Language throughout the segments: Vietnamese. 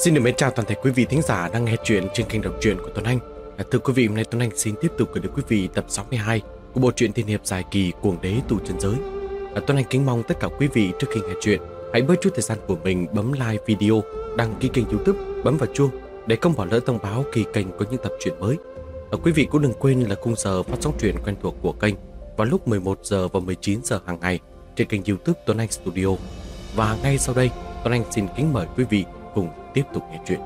Xin được mến chào toàn thể quý vị thính giả đang nghe chuyện trên kênh đọc truyện của Tuấn Anh. Thưa quý vị, hôm nay Tuấn Anh xin tiếp tục gửi đến quý vị tập 62 của bộ truyện tiên hiệp dài kỳ Cuồng Đế Tù Chân Giới. Tuấn Anh kính mong tất cả quý vị trước khi nghe chuyện hãy bớt chút thời gian của mình bấm like video, đăng ký kênh YouTube, bấm vào chuông để không bỏ lỡ thông báo khi kênh có những tập truyện mới. Quý vị cũng đừng quên là khung giờ phát sóng truyện quen thuộc của kênh vào lúc 11 giờ và 19 giờ hàng ngày trên kênh YouTube Tuấn Anh Studio. Và ngay sau đây, Tuấn Anh xin kính mời quý vị cùng tiếp tục nghe chuyện.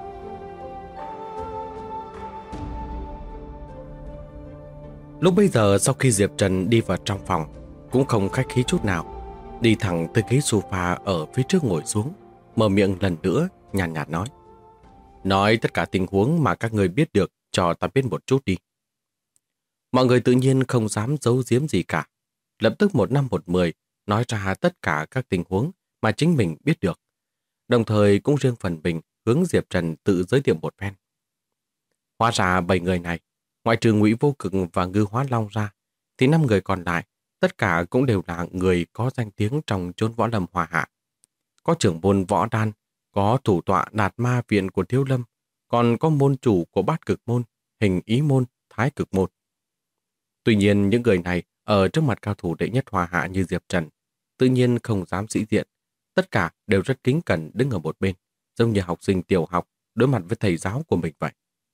Lúc bây giờ sau khi Diệp Trần đi vào trong phòng, cũng không khách khí chút nào, đi thẳng tới ghế sofa ở phía trước ngồi xuống, mở miệng lần nữa nhàn nhạt nói: "Nói tất cả tình huống mà các người biết được cho ta biết một chút đi." Mọi người tự nhiên không dám giấu giếm gì cả, lập tức một năm một mười nói ra tất cả các tình huống mà chính mình biết được, đồng thời cũng riêng phần mình hướng Diệp Trần tự giới thiệu một phen. Hóa ra 7 người này, ngoại trừ Ngụy Vô Cực và Ngư Hóa Long ra, thì 5 người còn lại tất cả cũng đều là người có danh tiếng trong chốn võ lâm Hoa Hạ. Có trưởng môn Võ Đan, có thủ tọa Đạt Ma Viện của Thiếu Lâm, còn có môn chủ của Bát Cực Môn, Hình Ý Môn, Thái Cực Môn. Tuy nhiên những người này ở trước mặt cao thủ đệ nhất Hoa Hạ như Diệp Trần tự nhiên không dám sĩ diện, tất cả đều rất kính cẩn đứng ở một bên, giống như học sinh tiểu học đối mặt với thầy giáo của mình vậy.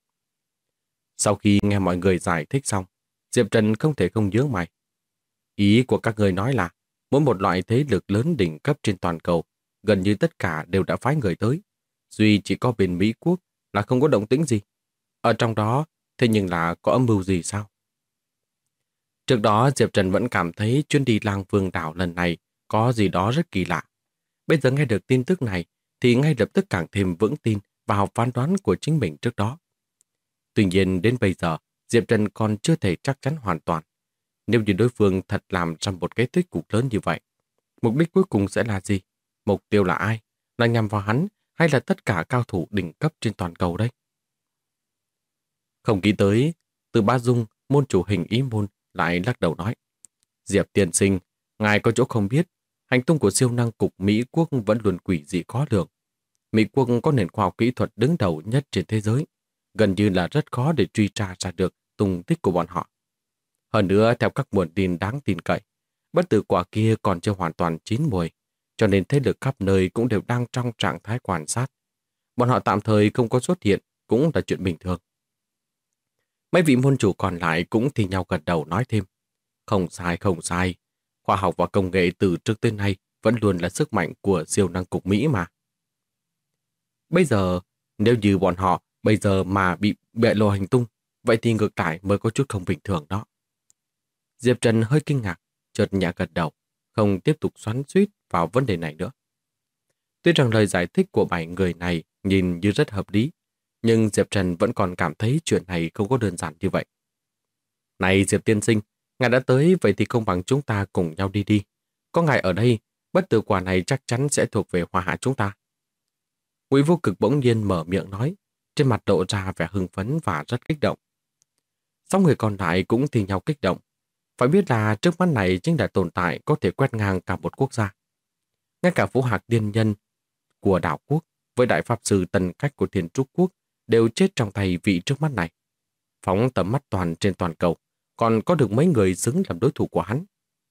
Sau khi nghe mọi người giải thích xong, Diệp Trần không thể không nhướng mày. Ý của các người nói là mỗi một loại thế lực lớn đỉnh cấp trên toàn cầu, gần như tất cả đều đã phái người tới, duy chỉ có bên Mỹ Quốc là không có động tĩnh gì. Ở trong đó, thế nhưng là có âm mưu gì sao? Trước đó Diệp Trần vẫn cảm thấy chuyến đi Lang Vương đảo lần này có gì đó rất kỳ lạ. Bây giờ nghe được tin tức này thì ngay lập tức càng thêm vững tin vào phán đoán của chính mình trước đó. Tuy nhiên đến bây giờ, Diệp Trần còn chưa thể chắc chắn hoàn toàn. Nếu như đối phương thật làm ra một cái tích cục lớn như vậy, mục đích cuối cùng sẽ là gì? Mục tiêu là ai? Là nhằm vào hắn hay là tất cả cao thủ đỉnh cấp trên toàn cầu đây? Không nghĩ tới, Từ Bá Dung, môn chủ Hình Ý Môn lại lắc đầu nói: "Diệp tiên sinh, ngài có chỗ không biết, hành tung của siêu năng cục Mỹ Quốc vẫn luôn quỷ dị khó lường. Mỹ Quốc có nền khoa học kỹ thuật đứng đầu nhất trên thế giới, gần như là rất khó để truy tra ra được tung tích của bọn họ. Hơn nữa, theo các nguồn tin đáng tin cậy, bất tử quả kia còn chưa hoàn toàn chín mùi, cho nên thế lực khắp nơi cũng đều đang trong trạng thái quan sát. Bọn họ tạm thời không có xuất hiện cũng là chuyện bình thường." Mấy vị môn chủ còn lại cũng thì nhau gật đầu nói thêm: "Không sai, không sai. Khoa học và công nghệ từ trước tới nay vẫn luôn là sức mạnh của siêu năng cục Mỹ mà. Bây giờ, nếu như bọn họ bây giờ mà bị bại lộ hành tung, vậy thì ngược lại mới có chút không bình thường đó." Diệp Trần hơi kinh ngạc, chợt nhẹ gật đầu, không tiếp tục xoắn xuýt vào vấn đề này nữa. Tuy rằng lời giải thích của 7 người này nhìn như rất hợp lý, nhưng Diệp Trần vẫn còn cảm thấy chuyện này không có đơn giản như vậy. "Này Diệp tiên sinh, ngài đã tới, vậy thì không bằng chúng ta cùng nhau đi đi. Có ngài ở đây, bất tử quả này chắc chắn sẽ thuộc về Hoa Hạ chúng ta." Ngụy Vô Cực bỗng nhiên mở miệng nói, trên mặt lộ ra vẻ hưng phấn và rất kích động. 6 người còn lại cũng thì nhau kích động. Phải biết là trước mắt này chính là tồn tại có thể quét ngang cả một quốc gia. Ngay cả Vũ Hạc Tiên Nhân của đảo quốc với đại pháp sư Tần Cách của Thiên Trúc Quốc đều chết trong tay vị trước mắt này. Phóng tầm mắt toàn trên toàn cầu, còn có được mấy người xứng làm đối thủ của hắn.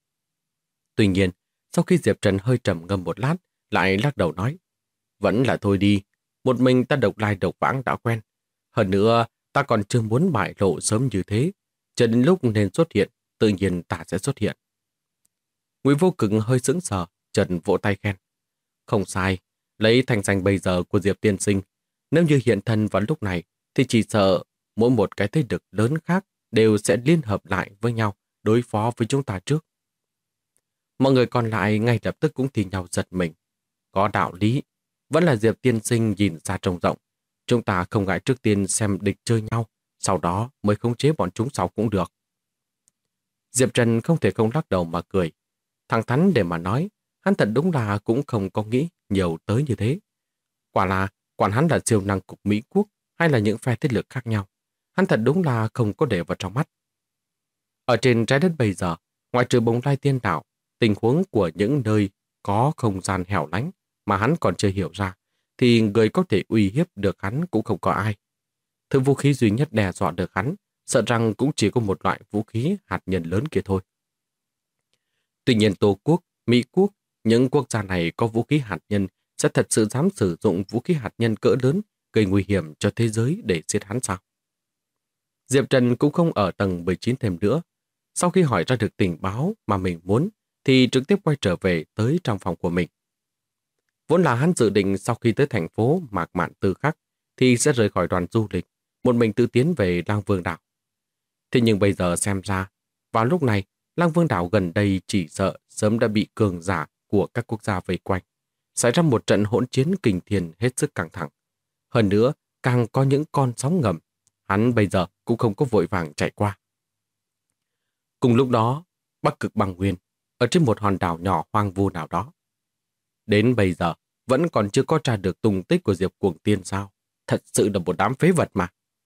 Tuy nhiên, sau khi Diệp Trần hơi trầm ngâm một lát, lại lắc đầu nói: "Vẫn là thôi đi, một mình ta độc lai độc vãng đã quen. Hơn nữa, ta còn chưa muốn bại lộ sớm như thế. Chờ đến lúc nên xuất hiện, tự nhiên ta sẽ xuất hiện." Ngụy Vô Cực hơi sững sờ, chợt vỗ tay khen: "Không sai, lấy thành danh bây giờ của Diệp tiên sinh, nếu như hiện thân vào lúc này, thì chỉ sợ mỗi một cái thế lực lớn khác đều sẽ liên hợp lại với nhau đối phó với chúng ta trước." Mọi người còn lại ngay lập tức cũng thì nhau giật mình. Có đạo lý, vẫn là Diệp tiên sinh nhìn ra trông rộng. Chúng ta không ngại trước tiên xem địch chơi nhau, sau đó mới khống chế bọn chúng sau cũng được. Diệp Trần không thể không lắc đầu mà cười. Thẳng thắn để mà nói, hắn thật đúng là cũng không có nghĩ nhiều tới như thế. Quả là, quản hắn là siêu năng cục Mỹ Quốc hay là những phe thế lực khác nhau, hắn thật đúng là không có để vào trong mắt. Ở trên trái đất bây giờ, ngoại trừ Bồng Lai Tiên Đảo, tình huống của những nơi có không gian hẻo lánh mà hắn còn chưa hiểu ra, thì người có thể uy hiếp được hắn cũng không có ai. Thứ vũ khí duy nhất đe dọa được hắn, sợ rằng cũng chỉ có một loại vũ khí hạt nhân lớn kia thôi. Tuy nhiên Tô Quốc, Mỹ Quốc, những quốc gia này có vũ khí hạt nhân sẽ thật sự dám sử dụng vũ khí hạt nhân cỡ lớn gây nguy hiểm cho thế giới để giết hắn sao? Diệp Trần cũng không ở tầng 19 thêm nữa. Sau khi hỏi ra được tình báo mà mình muốn, thì trực tiếp quay trở về tới trong phòng của mình. Vốn là hắn dự định sau khi tới thành phố Mạc Mạn Tư Khắc thì sẽ rời khỏi đoàn du lịch, một mình tự tiến về Lang Vương đảo. Thế nhưng bây giờ xem ra, vào lúc này, Lang Vương đảo gần đây chỉ sợ sớm đã bị cường giả của các quốc gia vây quanh, xảy ra một trận hỗn chiến kinh thiên hết sức căng thẳng. Hơn nữa, càng có những con sóng ngầm, hắn bây giờ cũng không có vội vàng chạy qua. Cùng lúc đó, Bắc Cực Băng Nguyên, ở trên một hòn đảo nhỏ hoang vu nào đó. Đến bây giờ, vẫn còn chưa có tra được tung tích của Diệp Cuồng Tiên sao? Thật sự là một đám phế vật mà.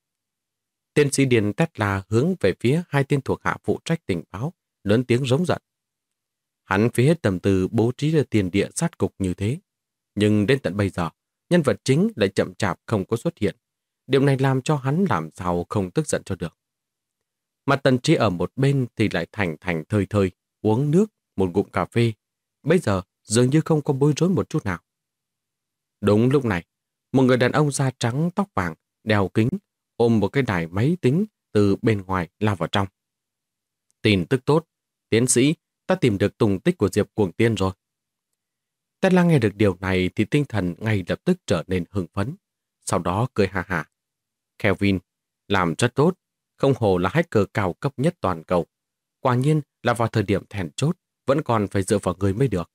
Tiến sĩ Điền Tesla hướng về phía hai tên thuộc hạ phụ trách tình báo, lớn tiếng rống giận. Hắn phí hết tâm tư bố trí ra tiền địa sát cục như thế. Nhưng đến tận bây giờ, nhân vật chính lại chậm chạp không có xuất hiện. Điều này làm cho hắn làm sao không tức giận cho được. Mà Tần Trí ở một bên thì lại thành thành thơi thơi, uống nước, một ngụm cà phê. Bây giờ dường như không có bối rối một chút nào. Đúng lúc này, một người đàn ông da trắng tóc vàng, đeo kính, ôm một cái đài máy tính từ bên ngoài lao vào trong. Tin tức tốt, tiến sĩ, ta tìm được tung tích của Diệp Cuồng Tiên rồi. Tesla nghe được điều này thì tinh thần ngay lập tức trở nên hưng phấn. Sau đó cười ha hả. Kelvin, làm rất tốt, không hổ là hacker cao cấp nhất toàn cầu. Quả nhiên là vào thời điểm then chốt, vẫn còn phải dựa vào người mới được.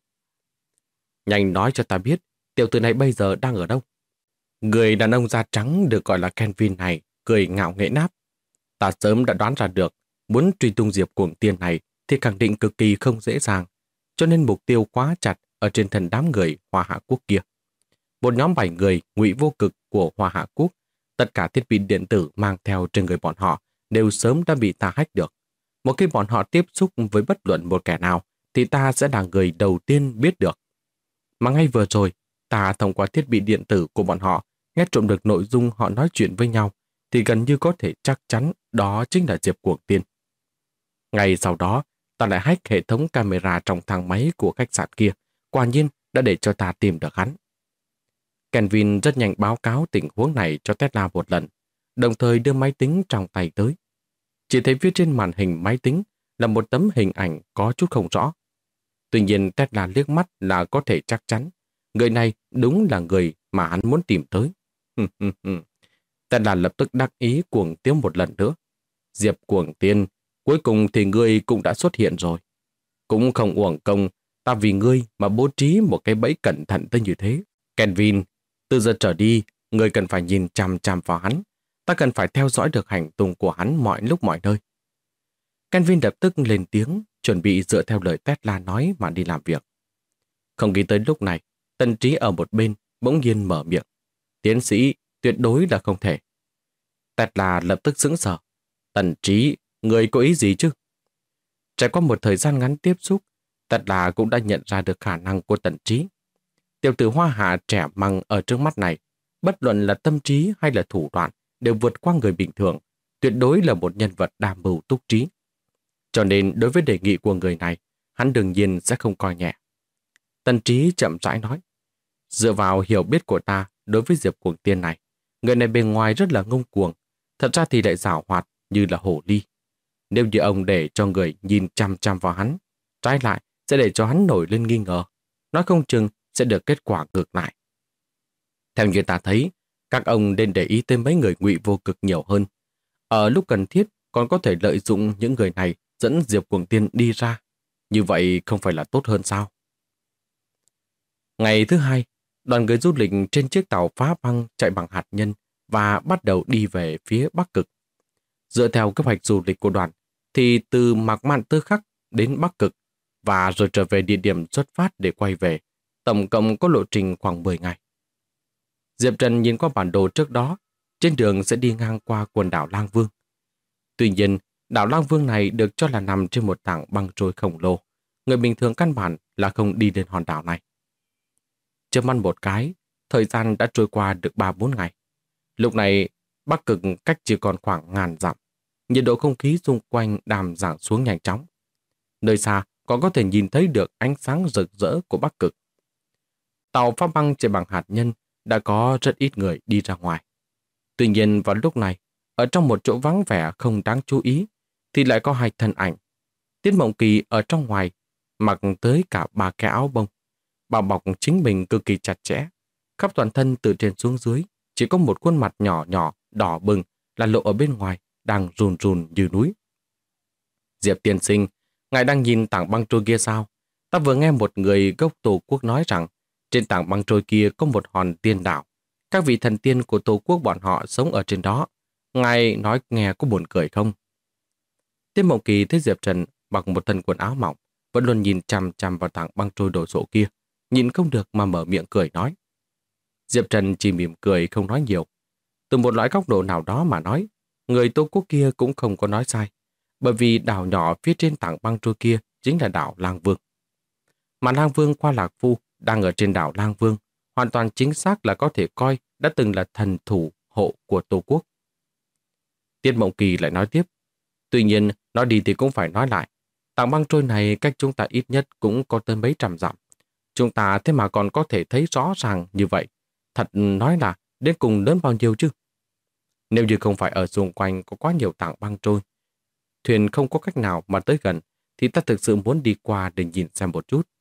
Nhanh nói cho ta biết, tiểu tử này bây giờ đang ở đâu? Người đàn ông da trắng được gọi là Kelvin này, cười ngạo nghễ náp. Ta sớm đã đoán ra được, muốn truy tung Diệp Cuồng Tiên này thì khẳng định cực kỳ không dễ dàng, cho nên mục tiêu quá chặt ở trên thân đám người Hoa Hạ Quốc kia. Một nhóm 7 người ngụy vô cực của Hoa Hạ Quốc, tất cả thiết bị điện tử mang theo trên người bọn họ đều sớm đã bị ta hack được. Một khi bọn họ tiếp xúc với bất luận một kẻ nào, thì ta sẽ là người đầu tiên biết được. Mà ngay vừa rồi, ta thông qua thiết bị điện tử của bọn họ nghe trộm được nội dung họ nói chuyện với nhau, thì gần như có thể chắc chắn đó chính là Diệp Cuồng Tiên. Ngay sau đó, ta lại hack hệ thống camera trong thang máy của khách sạn kia, quả nhiên đã để cho ta tìm được hắn. Kelvin rất nhanh báo cáo tình huống này cho Tesla một lần, đồng thời đưa máy tính trong tay tới. Chỉ thấy phía trên màn hình máy tính là một tấm hình ảnh có chút không rõ. Tuy nhiên Tesla liếc mắt là có thể chắc chắn, người này đúng là người mà hắn muốn tìm tới. Tesla lập tức đắc ý cuồng tiếu một lần nữa. Diệp Cuồng Tiên, cuối cùng thì ngươi cũng đã xuất hiện rồi. Cũng không uổng công, ta vì ngươi mà bố trí một cái bẫy cẩn thận tới như thế. Kelvin, từ giờ trở đi, ngươi cần phải nhìn chằm chằm vào hắn. Ta cần phải theo dõi được hành tung của hắn mọi lúc mọi nơi. Kelvin lập tức lên tiếng, chuẩn bị dựa theo lời Tesla nói mà đi làm việc. Không nghĩ tới lúc này, Tần Trí ở một bên bỗng nhiên mở miệng. Tiến sĩ, tuyệt đối là không thể. Tesla lập tức sững sờ. Tần Trí, người có ý gì chứ? Trải qua một thời gian ngắn tiếp xúc, Tesla cũng đã nhận ra được khả năng của Tần Trí. Tiểu tử Hoa Hạ trẻ măng ở trước mắt này, bất luận là tâm trí hay là thủ đoạn, đều vượt qua người bình thường, tuyệt đối là một nhân vật đa mưu túc trí. Cho nên đối với đề nghị của người này, hắn đương nhiên sẽ không coi nhẹ. Tần Trí chậm rãi nói, dựa vào hiểu biết của ta đối với Diệp Cuồng Tiên này, người này bề ngoài rất là ngông cuồng, thật ra thì lại giảo hoạt như là hổ ly. Nếu như ông để cho người nhìn chăm chăm vào hắn, trái lại sẽ để cho hắn nổi lên nghi ngờ, nói không chừng sẽ được kết quả ngược lại. Theo như ta thấy, các ông nên để ý tới mấy người ngụy vô cực nhiều hơn. Ở lúc cần thiết còn có thể lợi dụng những người này dẫn Diệp Cuồng Tiên đi ra. Như vậy không phải là tốt hơn sao? Ngày thứ hai, đoàn người du lịch trên chiếc tàu phá băng chạy bằng hạt nhân và bắt đầu đi về phía Bắc Cực. Dựa theo kế hoạch du lịch của đoàn, thì từ Mạc Mạn Tư Khắc đến Bắc Cực và rồi trở về địa điểm xuất phát để quay về, tổng cộng có lộ trình khoảng 10 ngày. Diệp Trần nhìn qua bản đồ trước đó, trên đường sẽ đi ngang qua quần đảo Lang Vương. Tuy nhiên, đảo Lang Vương này được cho là nằm trên một tảng băng trôi khổng lồ. Người bình thường căn bản là không đi đến hòn đảo này. Chớp mắt một cái, Thời gian đã trôi qua được 3-4 ngày. Lúc này, Bắc Cực cách chỉ còn khoảng 1000 dặm. Nhiệt độ không khí xung quanh đang giảm xuống nhanh chóng. Nơi xa còn có thể nhìn thấy được ánh sáng rực rỡ của Bắc Cực. Tàu phá băng chạy bằng hạt nhân đã có rất ít người đi ra ngoài. Tuy nhiên vào lúc này, ở trong một chỗ vắng vẻ không đáng chú ý, thì lại có hai thân ảnh. Tiết Mộng Kỳ ở trong ngoài, mặc tới cả 3 cái áo bông, bao bọc chính mình cực kỳ chặt chẽ. Khắp toàn thân từ trên xuống dưới, chỉ có một khuôn mặt nhỏ nhỏ, đỏ bừng, là lộ ở bên ngoài, đang run run như núi. Diệp tiên sinh, ngài đang nhìn tảng băng trôi kia sao? Ta vừa nghe một người gốc Tổ quốc nói rằng, trên tảng băng trôi kia có một hòn tiên đảo. Các vị thần tiên của Tổ quốc bọn họ sống ở trên đó. Ngài nói nghe có buồn cười không? Tiết Mộng Kỳ thấy Diệp Trần mặc một thân quần áo mỏng, vẫn luôn nhìn chằm chằm vào tảng băng trôi đổ sộ kia, nhìn không được mà mở miệng cười nói. Diệp Trần chỉ mỉm cười không nói nhiều. Từ một loại góc độ nào đó mà nói, người Tô Quốc kia cũng không có nói sai, bởi vì đảo nhỏ phía trên tảng băng trôi kia chính là đảo Lang Vương. Mà Lang Vương Qua Lạc Phu đang ở trên đảo Lang Vương, hoàn toàn chính xác là có thể coi đã từng là thần thủ hộ của Tô Quốc. Tiết Mộng Kỳ lại nói tiếp, tuy nhiên nói đi thì cũng phải nói lại, tảng băng trôi này cách chúng ta ít nhất cũng có tới mấy trăm dặm. Chúng ta thế mà còn có thể thấy rõ ràng như vậy, thật nói là đến cùng lớn bao nhiêu chứ? Nếu như không phải ở xung quanh có quá nhiều tảng băng trôi, thuyền không có cách nào mà tới gần, thì ta thực sự muốn đi qua để nhìn xem một chút.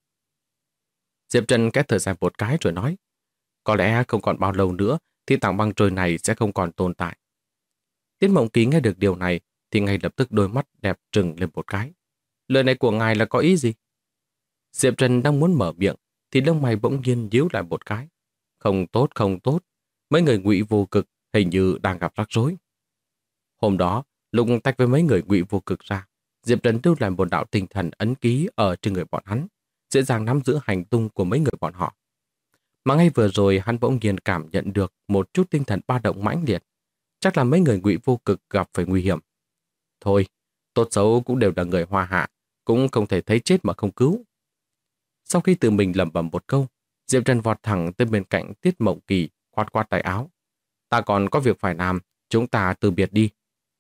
Diệp Trần kết thở dài một cái rồi nói, có lẽ không còn bao lâu nữa thì tảng băng trôi này sẽ không còn tồn tại. Tiết Mộng Kỳ nghe được điều này thì ngay lập tức đôi mắt đẹp trừng lên một cái. Lời này của ngài là có ý gì? Diệp Trần đang muốn mở miệng thì lông mày bỗng nhiên nhíu lại một cái. Không tốt, không tốt. Mấy người Ngụy Vô Cực hình như đang gặp rắc rối. Hôm đó, lúc tách với mấy người Ngụy Vô Cực ra, Diệp Trần lưu lại một đạo tinh thần ấn ký ở trên người bọn hắn, dễ dàng nắm giữ hành tung của mấy người bọn họ. Mà ngay vừa rồi hắn bỗng nhiên cảm nhận được một chút tinh thần ba động mãnh liệt. Chắc là mấy người Ngụy Vô Cực gặp phải nguy hiểm. Thôi, tốt xấu cũng đều là người Hoa Hạ, cũng không thể thấy chết mà không cứu. Sau khi tự mình lẩm bẩm một câu, Diệp Trần vọt thẳng tới bên cạnh Tiết Mộng Kỳ, khoát khoát tay áo. Ta còn có việc phải làm, chúng ta từ biệt đi.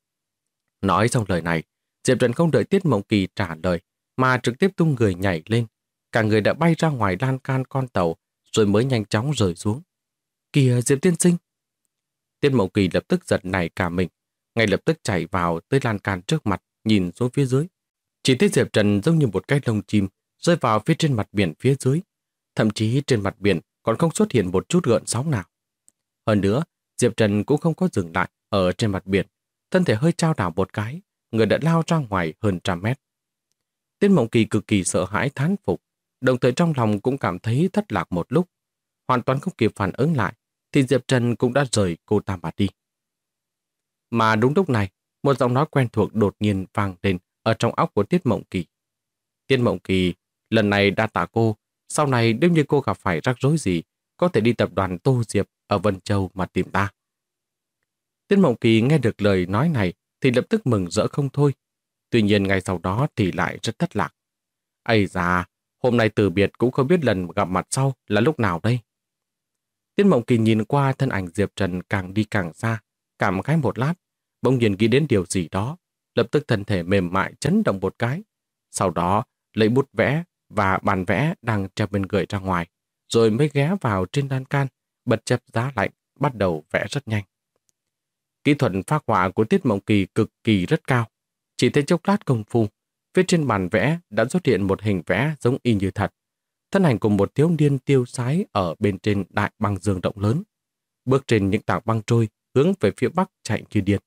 Nói xong lời này, Diệp Trần không đợi Tiết Mộng Kỳ trả lời, mà trực tiếp tung người nhảy lên. Cả người đã bay ra ngoài lan can con tàu, rồi mới nhanh chóng rơi xuống. Kìa Diệp tiên sinh! Tiết Mộng Kỳ lập tức giật nảy cả mình, ngay lập tức chạy vào tới lan can trước mặt, nhìn xuống phía dưới. Chỉ thấy Diệp Trần giống như một cái lông chim rơi vào phía trên mặt biển phía dưới. Thậm chí trên mặt biển còn không xuất hiện một chút gợn sóng nào. Hơn nữa, Diệp Trần cũng không có dừng lại ở trên mặt biển. Thân thể hơi trao đảo một cái, người đã lao ra ngoài hơn 100 mét. Tiết Mộng Kỳ cực kỳ sợ hãi thán phục, đồng thời trong lòng cũng cảm thấy thất lạc một lúc. Hoàn toàn không kịp phản ứng lại, thì Diệp Trần cũng đã rời cô ta mà đi. Mà đúng lúc này, một giọng nói quen thuộc đột nhiên vang lên ở trong óc của Tiết Mộng Kỳ. Tiết Mộng Kỳ, lần này đa tạ cô, sau này nếu như cô gặp phải rắc rối gì, có thể đi tập đoàn Tô Diệp ở Vân Châu mà tìm ta. Tiết Mộng Kỳ nghe được lời nói này thì lập tức mừng rỡ không thôi. Tuy nhiên ngay sau đó thì lại rất thất lạc. Ây da, hôm nay từ biệt cũng không biết lần gặp mặt sau là lúc nào đây. Tiết Mộng Kỳ nhìn qua thân ảnh Diệp Trần càng đi càng xa, cảm khái một lát, bỗng nhiên nghĩ đến điều gì đó, lập tức thân thể mềm mại chấn động một cái. Sau đó lấy bút vẽ và bàn vẽ đang treo bên người ra ngoài, rồi mới ghé vào trên lan can, bật chập giá lạnh, bắt đầu vẽ rất nhanh. Kỹ thuật phác họa của Tiết Mộng Kỳ cực kỳ rất cao. Chỉ thấy chốc lát công phu, phía trên bàn vẽ đã xuất hiện một hình vẽ giống y như thật. Thân ảnh của một thiếu niên tiêu sái ở bên trên đại băng dương rộng lớn, bước trên những tảng băng trôi hướng về phía bắc chạy như điên.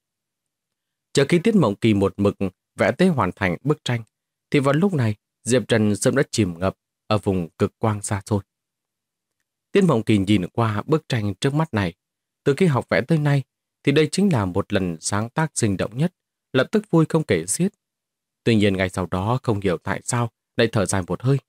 Chờ khi Tiết Mộng Kỳ một mực vẽ tới hoàn thành bức tranh, thì vào lúc này Diệp Trần sớm đã chìm ngập ở vùng cực quang xa xôi. Tiết Mộng Kỳ nhìn qua bức tranh trước mắt này, từ khi học vẽ tới nay thì đây chính là một lần sáng tác sinh động nhất, lập tức vui không kể xiết. Tuy nhiên ngay sau đó không hiểu tại sao lại thở dài một hơi.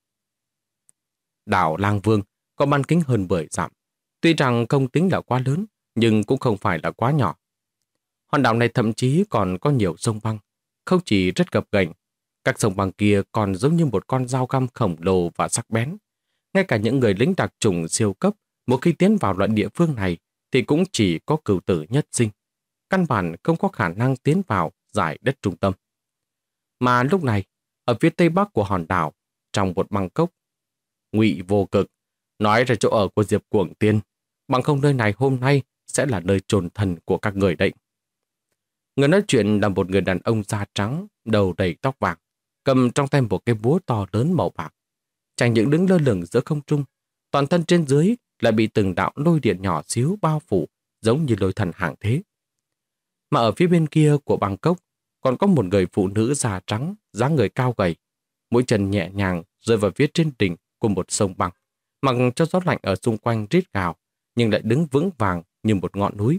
Đảo Lang Vương có bán kính hơn 10 dặm, tuy rằng không tính là quá lớn, nhưng cũng không phải là quá nhỏ. Hòn đảo này thậm chí còn có nhiều sông băng, không chỉ rất gập ghềnh, các sông băng kia còn giống như một con dao găm khổng lồ và sắc bén. Ngay cả những người lính đặc chủng siêu cấp Một khi tiến vào loại địa phương này thì cũng chỉ có cửu tử nhất sinh. Căn bản không có khả năng tiến vào giải đất trung tâm. Mà lúc này, ở phía tây bắc của hòn đảo, trong một băng cốc, Ngụy Vô Cực nói ra chỗ ở của Diệp Cuồng Tiên, bằng không nơi này hôm nay sẽ là nơi chôn thần của các người đấy. Người nói chuyện là một người đàn ông da trắng, đầu đầy tóc vàng, cầm trong tay một cái búa to lớn màu bạc. Chẳng những đứng lơ lửng giữa không trung, toàn thân trên dưới lại bị từng đạo lôi điện nhỏ xíu bao phủ, giống như lôi thần hàng thế. Mà ở phía bên kia của băng cốc, còn có một người phụ nữ da trắng, dáng người cao gầy, mũi chân nhẹ nhàng rơi vào phía trên đỉnh của một sông băng, mặc cho gió lạnh ở xung quanh rít gào, nhưng lại đứng vững vàng như một ngọn núi.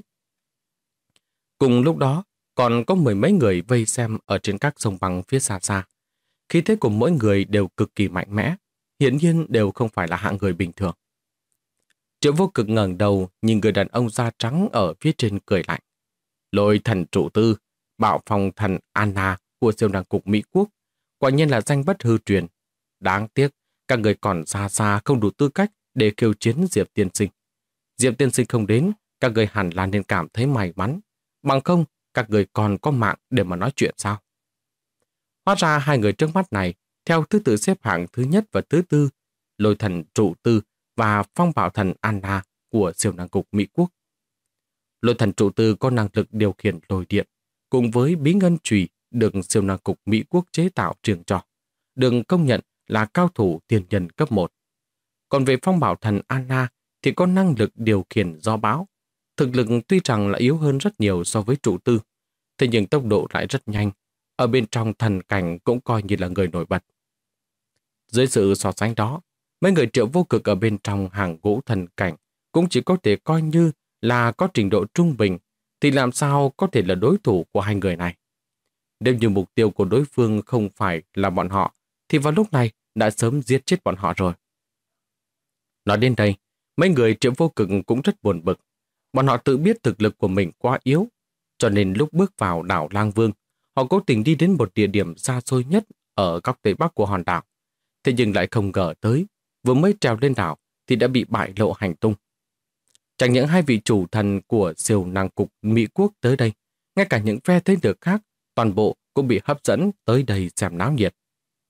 Cùng lúc đó, còn có mười mấy người vây xem ở trên các sông băng phía xa xa. Khí thế của mỗi người đều cực kỳ mạnh mẽ, hiển nhiên đều không phải là hạng người bình thường. Triệu Vô Cực ngẩng đầu nhìn người đàn ông da trắng ở phía trên cười lạnh. Lôi thần trụ tư, bạo phong thần Anna của siêu năng cục Mỹ Quốc, quả nhiên là danh bất hư truyền. Đáng tiếc, các người còn xa xa không đủ tư cách để khiêu chiến Diệp Tiên Sinh. Diệp Tiên Sinh không đến, các người hẳn là nên cảm thấy may mắn. Bằng không, các người còn có mạng để mà nói chuyện sao? Hóa ra hai người trước mắt này, theo thứ tự xếp hạng thứ nhất và thứ tư, lôi thần trụ tư và phong bảo thần Anna của siêu năng cục Mỹ Quốc. Lôi thần trụ tư có năng lực điều khiển lôi điện, cùng với bí ngân chùy được siêu năng cục Mỹ Quốc chế tạo riêng cho, được công nhận là cao thủ tiền nhân cấp 1. Còn về phong bảo thần Anna thì có năng lực điều khiển gió bão. Thực lực tuy rằng là yếu hơn rất nhiều so với trụ tư, thế nhưng tốc độ lại rất nhanh. Ở bên trong thần cảnh cũng coi như là người nổi bật. Dưới sự so sánh đó, mấy người Triệu Vô Cực ở bên trong hàng ngũ thần cảnh cũng chỉ có thể coi như là có trình độ trung bình, thì làm sao có thể là đối thủ của hai người này. Nếu như mục tiêu của đối phương không phải là bọn họ, thì vào lúc này đã sớm giết chết bọn họ rồi. Nói đến đây, mấy người Triệu Vô Cực cũng rất buồn bực. Bọn họ tự biết thực lực của mình quá yếu, cho nên lúc bước vào đảo Lang Vương, họ cố tình đi đến một địa điểm xa xôi nhất ở góc tây bắc của hòn đảo. Thế nhưng lại không ngờ tới, vừa mới trèo lên đảo thì đã bị bại lộ hành tung. Chẳng những hai vị chủ thần của siêu năng cục Mỹ Quốc tới đây, ngay cả những phe thế lực khác, toàn bộ cũng bị hấp dẫn tới đây xem náo nhiệt.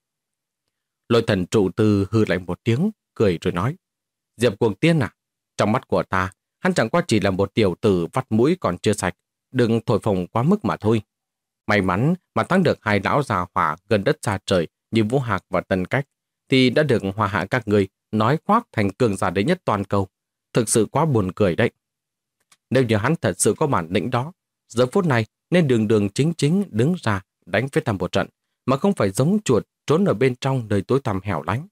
Lôi thần trụ tư hư lạnh một tiếng, cười rồi nói: Diệp Cuồng Tiên à, trong mắt của ta, hắn chẳng qua chỉ là một tiểu tử vắt mũi còn chưa sạch, đừng thổi phồng quá mức mà thôi. May mắn mà thắng được hai lão già hỏa gần đất xa trời như Vũ Hạc và Tân Cách, thì đã được hòa hạ các người nói khoác thành cường giả đệ nhất toàn cầu. Thực sự quá buồn cười đấy. Nếu như hắn thật sự có bản lĩnh đó, giờ phút này nên đường đường chính chính đứng ra đánh với ta một trận, mà không phải giống chuột trốn ở bên trong nơi tối tăm hẻo lánh.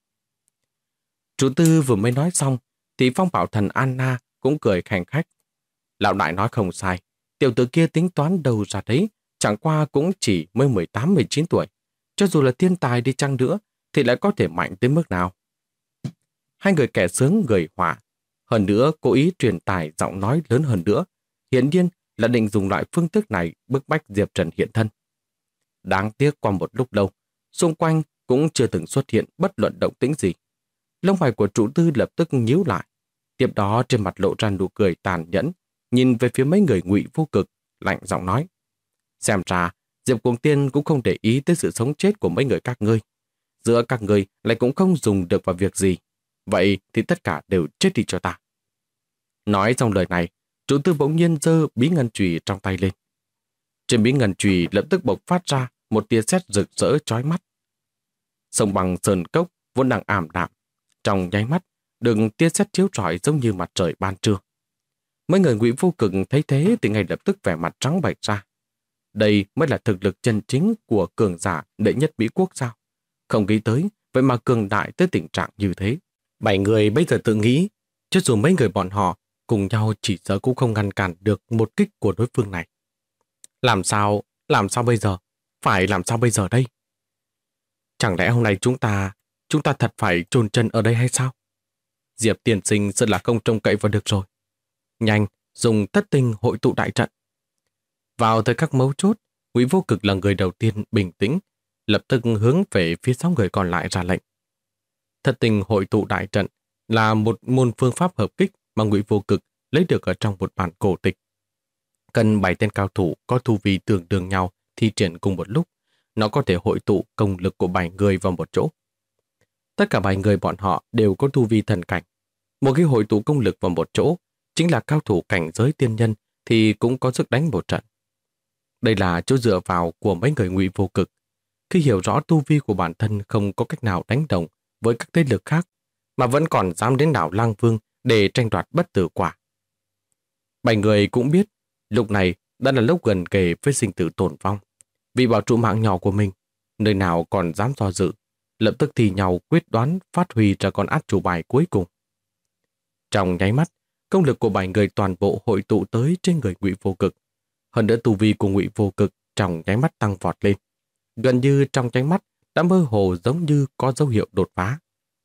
Chủ tư vừa mới nói xong, thì phong bảo thần Anna cũng cười khanh khách. Lão đại nói không sai, tiểu tử kia tính toán đầu ra đấy, chẳng qua cũng chỉ mới 18-19 tuổi. Cho dù là thiên tài đi chăng nữa, thì lại có thể mạnh tới mức nào? Hai người kẻ sướng người họa, hơn nữa cố ý truyền tải giọng nói lớn hơn nữa, hiển nhiên là định dùng loại phương thức này bức bách Diệp Trần hiện thân. Đáng tiếc qua một lúc lâu, xung quanh cũng chưa từng xuất hiện bất luận động tĩnh gì. Lông mày của trụ tư lập tức nhíu lại. Tiếp đó trên mặt lộ ra nụ cười tàn nhẫn, nhìn về phía mấy người Ngụy Vô Cực, lạnh giọng nói: Xem ra, Diệp Cuồng Tiên cũng không để ý tới sự sống chết của mấy người các ngươi. Giữa các ngươi lại cũng không dùng được vào việc gì. Vậy thì tất cả đều chết đi cho ta. Nói xong lời này, trụ tư bỗng nhiên giơ bí ngân chùy trong tay lên. Trên bí ngân chùy lập tức bộc phát ra một tia sét rực rỡ chói mắt. Sông bằng sơn cốc vốn đang ảm đạm, trong nháy mắt, đường tia sét chiếu rọi giống như mặt trời ban trưa. Mấy người Ngụy Vô Cực thấy thế thì ngay lập tức vẻ mặt trắng bệch ra. Đây mới là thực lực chân chính của cường giả đệ nhất Mỹ Quốc sao? Không nghĩ tới, vậy mà cường đại tới tình trạng như thế. 7 người bây giờ tự nghĩ, cho dù mấy người bọn họ cùng nhau chỉ sợ cũng không ngăn cản được một kích của đối phương này. Làm sao bây giờ? Phải làm sao bây giờ đây? Chẳng lẽ hôm nay chúng ta thật phải chôn chân ở đây hay sao? Diệp tiên sinh rất là không trông cậy vào được rồi. Nhanh, dùng thất tinh hội tụ đại trận. Vào thời khắc mấu chốt, Ngụy Vô Cực là người đầu tiên bình tĩnh, lập tức hướng về phía 6 người còn lại ra lệnh. Thất tinh hội tụ đại trận là một môn phương pháp hợp kích mà Ngụy Vô Cực lấy được ở trong một bản cổ tịch. Cần 7 tên cao thủ có tu vi tương đương nhau thi triển cùng một lúc, nó có thể hội tụ công lực của 7 người vào một chỗ. Tất cả 7 người bọn họ đều có tu vi thần cảnh. Một khi hội tụ công lực vào một chỗ, chính là cao thủ cảnh giới tiên nhân thì cũng có sức đánh một trận. Đây là chỗ dựa vào của mấy người Ngụy Vô Cực. Khi hiểu rõ tu vi của bản thân không có cách nào đánh đồng với các thế lực khác, mà vẫn còn dám đến đảo Lang Vương để tranh đoạt bất tử quả. 7 người cũng biết, lúc này đã là lúc gần kề với sinh tử tồn vong. Vì bảo trụ mạng nhỏ của mình, nơi nào còn dám do dự, lập tức thì nhau quyết đoán phát huy ra con át chủ bài cuối cùng. Trong nháy mắt, công lực của 7 người toàn bộ hội tụ tới trên người Ngụy Vô Cực. Hơn nữa tu vi của Ngụy Vô Cực trong nháy mắt tăng vọt lên. Gần như trong nháy mắt đã mơ hồ giống như có dấu hiệu đột phá.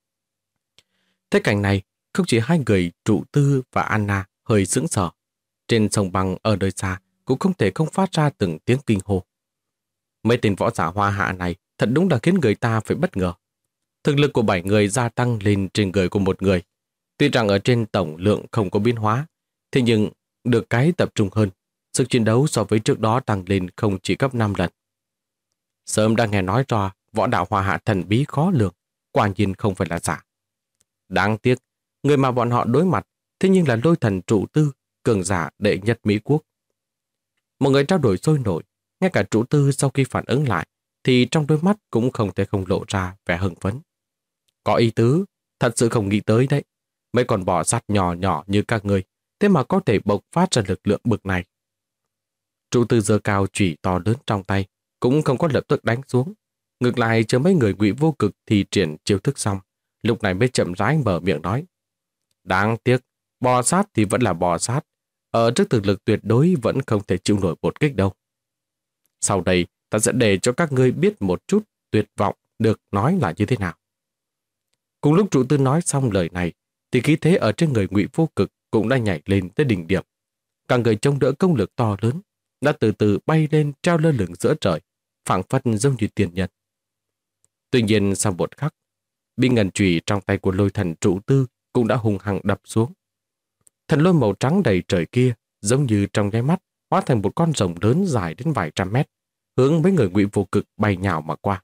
Thế cảnh này, không chỉ hai người Trụ Tư và Anna hơi sững sờ. Trên sông băng ở nơi xa cũng không thể không phát ra từng tiếng kinh hô. Mấy tên võ giả Hoa Hạ này thật đúng là khiến người ta phải bất ngờ. Thực lực của 7 người gia tăng lên trên người của một người. Tuy rằng ở trên tổng lượng không có biến hóa, thế nhưng được cái tập trung hơn. Sức chiến đấu so với trước đó tăng lên không chỉ gấp 5 lần. Sớm đã nghe nói rõ võ đạo Hoa Hạ thần bí khó lường, quả nhiên không phải là giả. Đáng tiếc, người mà bọn họ đối mặt thế nhưng là Lôi Thần Trụ Tư, cường giả đệ nhất Mỹ Quốc. Một người trao đổi sôi nổi, ngay cả Trụ Tư sau khi phản ứng lại thì trong đôi mắt cũng không thể không lộ ra vẻ hưng phấn. Có ý tứ, thật sự không nghĩ tới đấy. Mấy con bò sát nhỏ nhỏ như các người, thế mà có thể bộc phát ra lực lượng bực này. Trụ Tư giơ cao chủy to lớn trong tay, cũng không có lập tức đánh xuống. Ngược lại chờ mấy người Ngụy Vô Cực thì triển chiêu thức xong, lúc này mới chậm rãi mở miệng nói. Đáng tiếc, bò sát thì vẫn là bò sát. Ở trước thực lực tuyệt đối vẫn không thể chịu nổi một kích đâu. Sau đây, ta sẽ để cho các ngươi biết một chút tuyệt vọng được nói là như thế nào. Cùng lúc Trụ Tư nói xong lời này, thì khí thế ở trên người Ngụy Vô Cực cũng đã nhảy lên tới đỉnh điểm. Cả người trông đỡ công lực to lớn, đã từ từ bay lên treo lơ lửng giữa trời, phảng phất giống như tiền nhân. Tuy nhiên sau một khắc, bị ngân chùy trong tay của Lôi Thần Trụ Tư cũng đã hùng hăng đập xuống. Thần lôi màu trắng đầy trời kia, giống như trong nháy mắt, hóa thành một con rồng lớn dài đến vài trăm mét, hướng mấy người Ngụy Vô Cực bay nhào mà qua.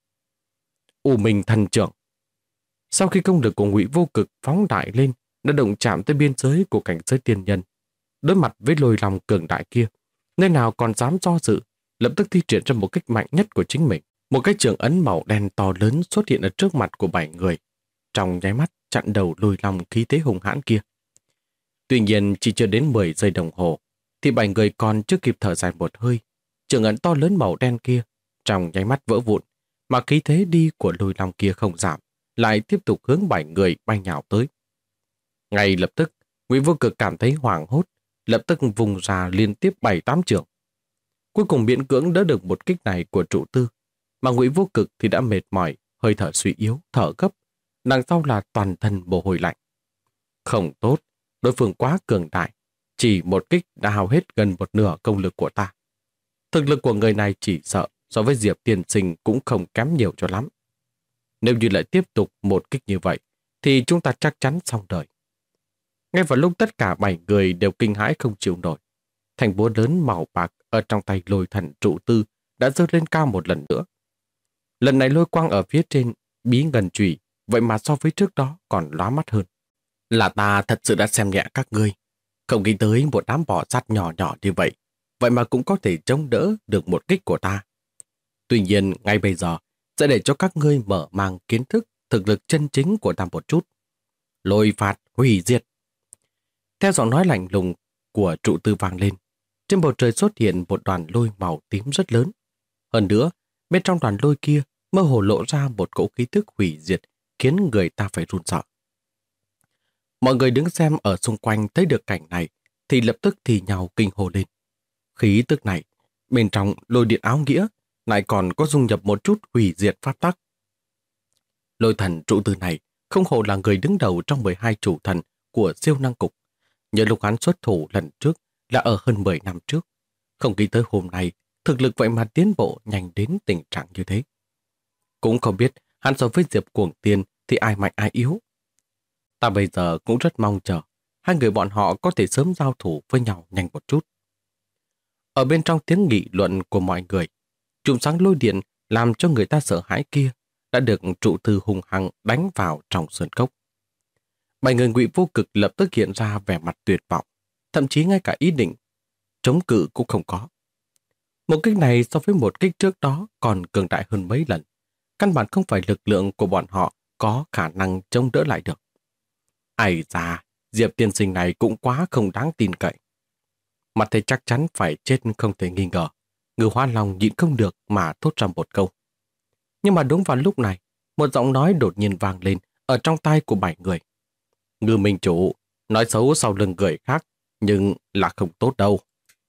U Minh Thần Trưởng. Sau khi công lực của Ngụy Vô Cực phóng đại lên, đã động chạm tới biên giới của cảnh giới tiên nhân, đối mặt với Lôi Long cường đại kia, nơi nào còn dám do dự, lập tức thi triển ra một kích mạnh nhất của chính mình. Một cái trường ấn màu đen to lớn xuất hiện ở trước mặt của 7 người, trong nháy mắt chặn đầu Lôi Long khí thế hùng hãn kia. Tuy nhiên chỉ chưa đến 10 giây đồng hồ, thì 7 người còn chưa kịp thở dài một hơi, trường ấn to lớn màu đen kia trong nháy mắt vỡ vụn, mà khí thế đi của Lôi Long kia không giảm, lại tiếp tục hướng 7 người bay nhào tới. Ngay lập tức, Ngụy Vô Cực cảm thấy hoảng hốt, lập tức vùng ra liên tiếp 7-8 trường. Cuối cùng miễn cưỡng đỡ được một kích này của Trụ Tư, mà Ngụy Vô Cực thì đã mệt mỏi, hơi thở suy yếu, thở gấp, đằng sau là toàn thân mồ hôi lạnh. Không tốt, đối phương quá cường đại, chỉ một kích đã hao hết gần một nửa công lực của ta. Thực lực của người này chỉ sợ so với Diệp Tiên Sinh cũng không kém nhiều cho lắm. Nếu như lại tiếp tục một kích như vậy, thì chúng ta chắc chắn xong đời. Ngay vào lúc tất cả 7 người đều kinh hãi không chịu nổi, thanh búa lớn màu bạc ở trong tay Lôi Thần Trụ Tư đã giơ lên cao một lần nữa. Lần này lôi quang ở phía trên bí ngân chùy, vậy mà so với trước đó còn lóa mắt hơn. Là ta thật sự đã xem nhẹ các ngươi, không nghĩ tới một đám bò sát nhỏ nhỏ như vậy, vậy mà cũng có thể chống đỡ được một kích của ta. Tuy nhiên, ngay bây giờ, sẽ để cho các ngươi mở mang kiến thức thực lực chân chính của ta một chút. Lôi phạt hủy diệt. Theo giọng nói lạnh lùng của Trụ Tư vang lên, trên bầu trời xuất hiện một đoàn lôi màu tím rất lớn. Hơn nữa, bên trong đoàn lôi kia mơ hồ lộ ra một cỗ khí tức hủy diệt khiến người ta phải run sợ. Mọi người đứng xem ở xung quanh thấy được cảnh này thì lập tức thì nhau kinh hô lên. Khí tức này, bên trong lôi điện áo nghĩa lại còn có dung nhập một chút hủy diệt pháp tắc. Lôi Thần Trụ Tư này không hổ là người đứng đầu trong 12 chủ thần của siêu năng cục. Nhớ lúc hắn xuất thủ lần trước là ở hơn 10 năm trước. Không nghĩ tới hôm nay, thực lực vậy mà tiến bộ nhanh đến tình trạng như thế. Cũng không biết hắn so với Diệp Cuồng Tiên thì ai mạnh ai yếu. Ta bây giờ cũng rất mong chờ hai người bọn họ có thể sớm giao thủ với nhau nhanh một chút. Ở bên trong tiếng nghị luận của mọi người, chùm sáng lôi điện làm cho người ta sợ hãi kia đã được trụ tư hung hăng đánh vào trong sơn cốc. 7 người Ngụy Vô Cực lập tức hiện ra vẻ mặt tuyệt vọng, thậm chí ngay cả ý định chống cự cũng không có. Một kích này so với một kích trước đó còn cường đại hơn mấy lần. Căn bản không phải lực lượng của bọn họ có khả năng chống đỡ lại được. Ây da, Diệp tiên sinh này cũng quá không đáng tin cậy. Mặt thầy chắc chắn phải chết không thể nghi ngờ. Ngư Hoa Long nhịn không được mà thốt ra một câu. Nhưng mà đúng vào lúc này, một giọng nói đột nhiên vang lên ở trong tai của 7 người. Ngư Minh Chủ, nói xấu sau lưng người khác, nhưng là không tốt đâu.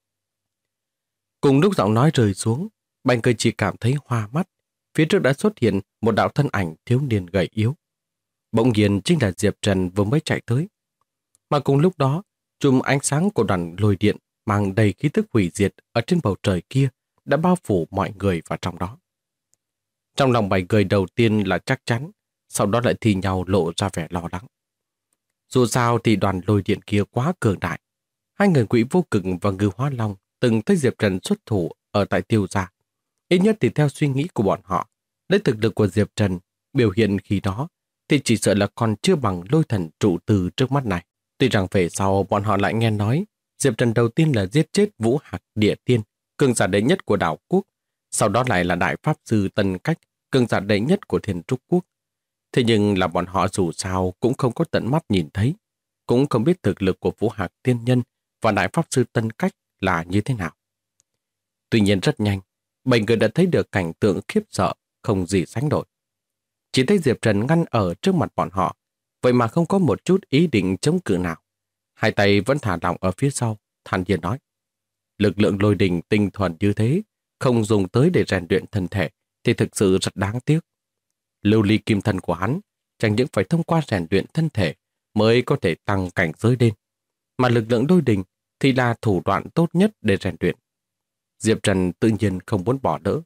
Cùng lúc giọng nói rơi xuống, 7 người chỉ cảm thấy hoa mắt. Phía trước đã xuất hiện một đạo thân ảnh thiếu niên gầy yếu. Bỗng nhiên chính là Diệp Trần vừa mới chạy tới. Mà cùng lúc đó, chùm ánh sáng của đoàn lôi điện mang đầy khí tức hủy diệt ở trên bầu trời kia đã bao phủ mọi người vào trong đó. Trong lòng 7 người đầu tiên là chắc chắn, sau đó lại thì nhau lộ ra vẻ lo lắng. Dù sao thì đoàn lôi điện kia quá cường đại. Hai người Ngụy Vô Cực và Ngư Hoa Long từng thấy Diệp Trần xuất thủ ở tại Tiêu Gia. Ít nhất thì theo suy nghĩ của bọn họ, lấy thực lực của Diệp Trần biểu hiện khi đó thì chỉ sợ là còn chưa bằng lôi thần trụ từ trước mắt này. Tuy rằng về sau bọn họ lại nghe nói Diệp Trần đầu tiên là giết chết Vũ Hạc Địa Tiên, cường giả đệ nhất của đảo quốc, sau đó lại là Đại Pháp Sư Tân Cách, cường giả đệ nhất của Thiên Trúc Quốc. Thế nhưng là bọn họ dù sao cũng không có tận mắt nhìn thấy, cũng không biết thực lực của Vũ Hạc Tiên Nhân và Đại Pháp Sư Tân Cách là như thế nào. Tuy nhiên rất nhanh, 7 người đã thấy được cảnh tượng khiếp sợ không gì sánh nổi. Chỉ thấy Diệp Trần ngăn ở trước mặt bọn họ, vậy mà không có một chút ý định chống cự nào. Hai tay vẫn thả lỏng ở phía sau, thản nhiên nói. Lực lượng lôi đình tinh thuần như thế, không dùng tới để rèn luyện thân thể, thì thực sự rất đáng tiếc. Lưu ly kim thân của hắn chẳng những phải thông qua rèn luyện thân thể mới có thể tăng cảnh giới lên, mà lực lượng lôi đình thì là thủ đoạn tốt nhất để rèn luyện. Diệp Trần tự nhiên không muốn bỏ lỡ.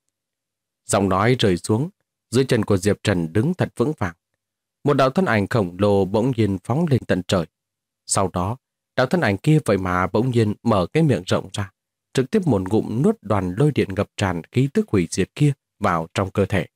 Giọng nói rơi xuống, dưới chân của Diệp Trần đứng thật vững vàng. Một đạo thân ảnh khổng lồ bỗng nhiên phóng lên tận trời. Sau đó, đạo thân ảnh kia vậy mà bỗng nhiên mở cái miệng rộng ra, trực tiếp một ngụm nuốt đoàn lôi điện ngập tràn khí tức hủy diệt kia vào trong cơ thể.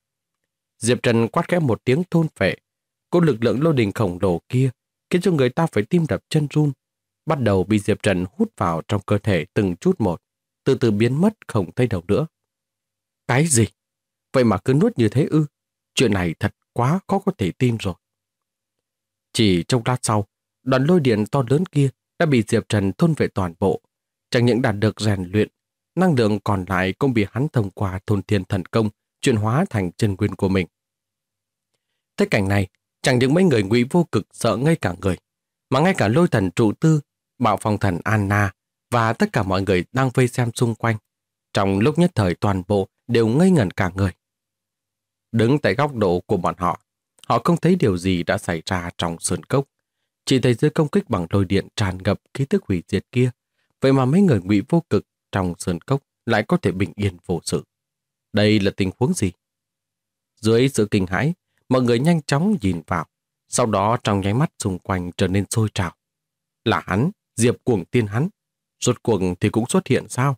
Diệp Trần quát khẽ một tiếng thôn phệ, cỗ lực lượng lôi đình khổng lồ kia khiến cho người ta phải tim đập chân run, bắt đầu bị Diệp Trần hút vào trong cơ thể từng chút một, từ từ biến mất không thấy đâu nữa. Cái gì? Vậy mà cứ nuốt như thế ư? Chuyện này thật quá khó có thể tin rồi. Chỉ trong lát sau, đoàn lôi điện to lớn kia đã bị Diệp Trần thôn vệ toàn bộ. Chẳng những đạt được rèn luyện, năng lượng còn lại cũng bị hắn thông qua thôn thiên thần công chuyển hóa thành chân nguyên của mình. Thế cảnh này, chẳng những mấy người Ngụy Vô Cực sợ ngây cả người, mà ngay cả lôi thần trụ tư, bạo phong thần Anna và tất cả mọi người đang vây xem xung quanh. Trong lúc nhất thời toàn bộ đều ngây ngẩn cả người. Đứng tại góc độ của bọn họ, họ không thấy điều gì đã xảy ra trong sơn cốc. Chỉ thấy dưới công kích bằng lôi điện tràn ngập khí tức hủy diệt kia, vậy mà mấy người Ngụy Vô Cực trong sơn cốc lại có thể bình yên vô sự. Đây là tình huống gì? Dưới sự kinh hãi, mọi người nhanh chóng nhìn vào, sau đó trong nháy mắt xung quanh trở nên sôi trào. Là hắn, Diệp Cuồng Tiên hắn. Rốt cuộc thì cũng xuất hiện sao?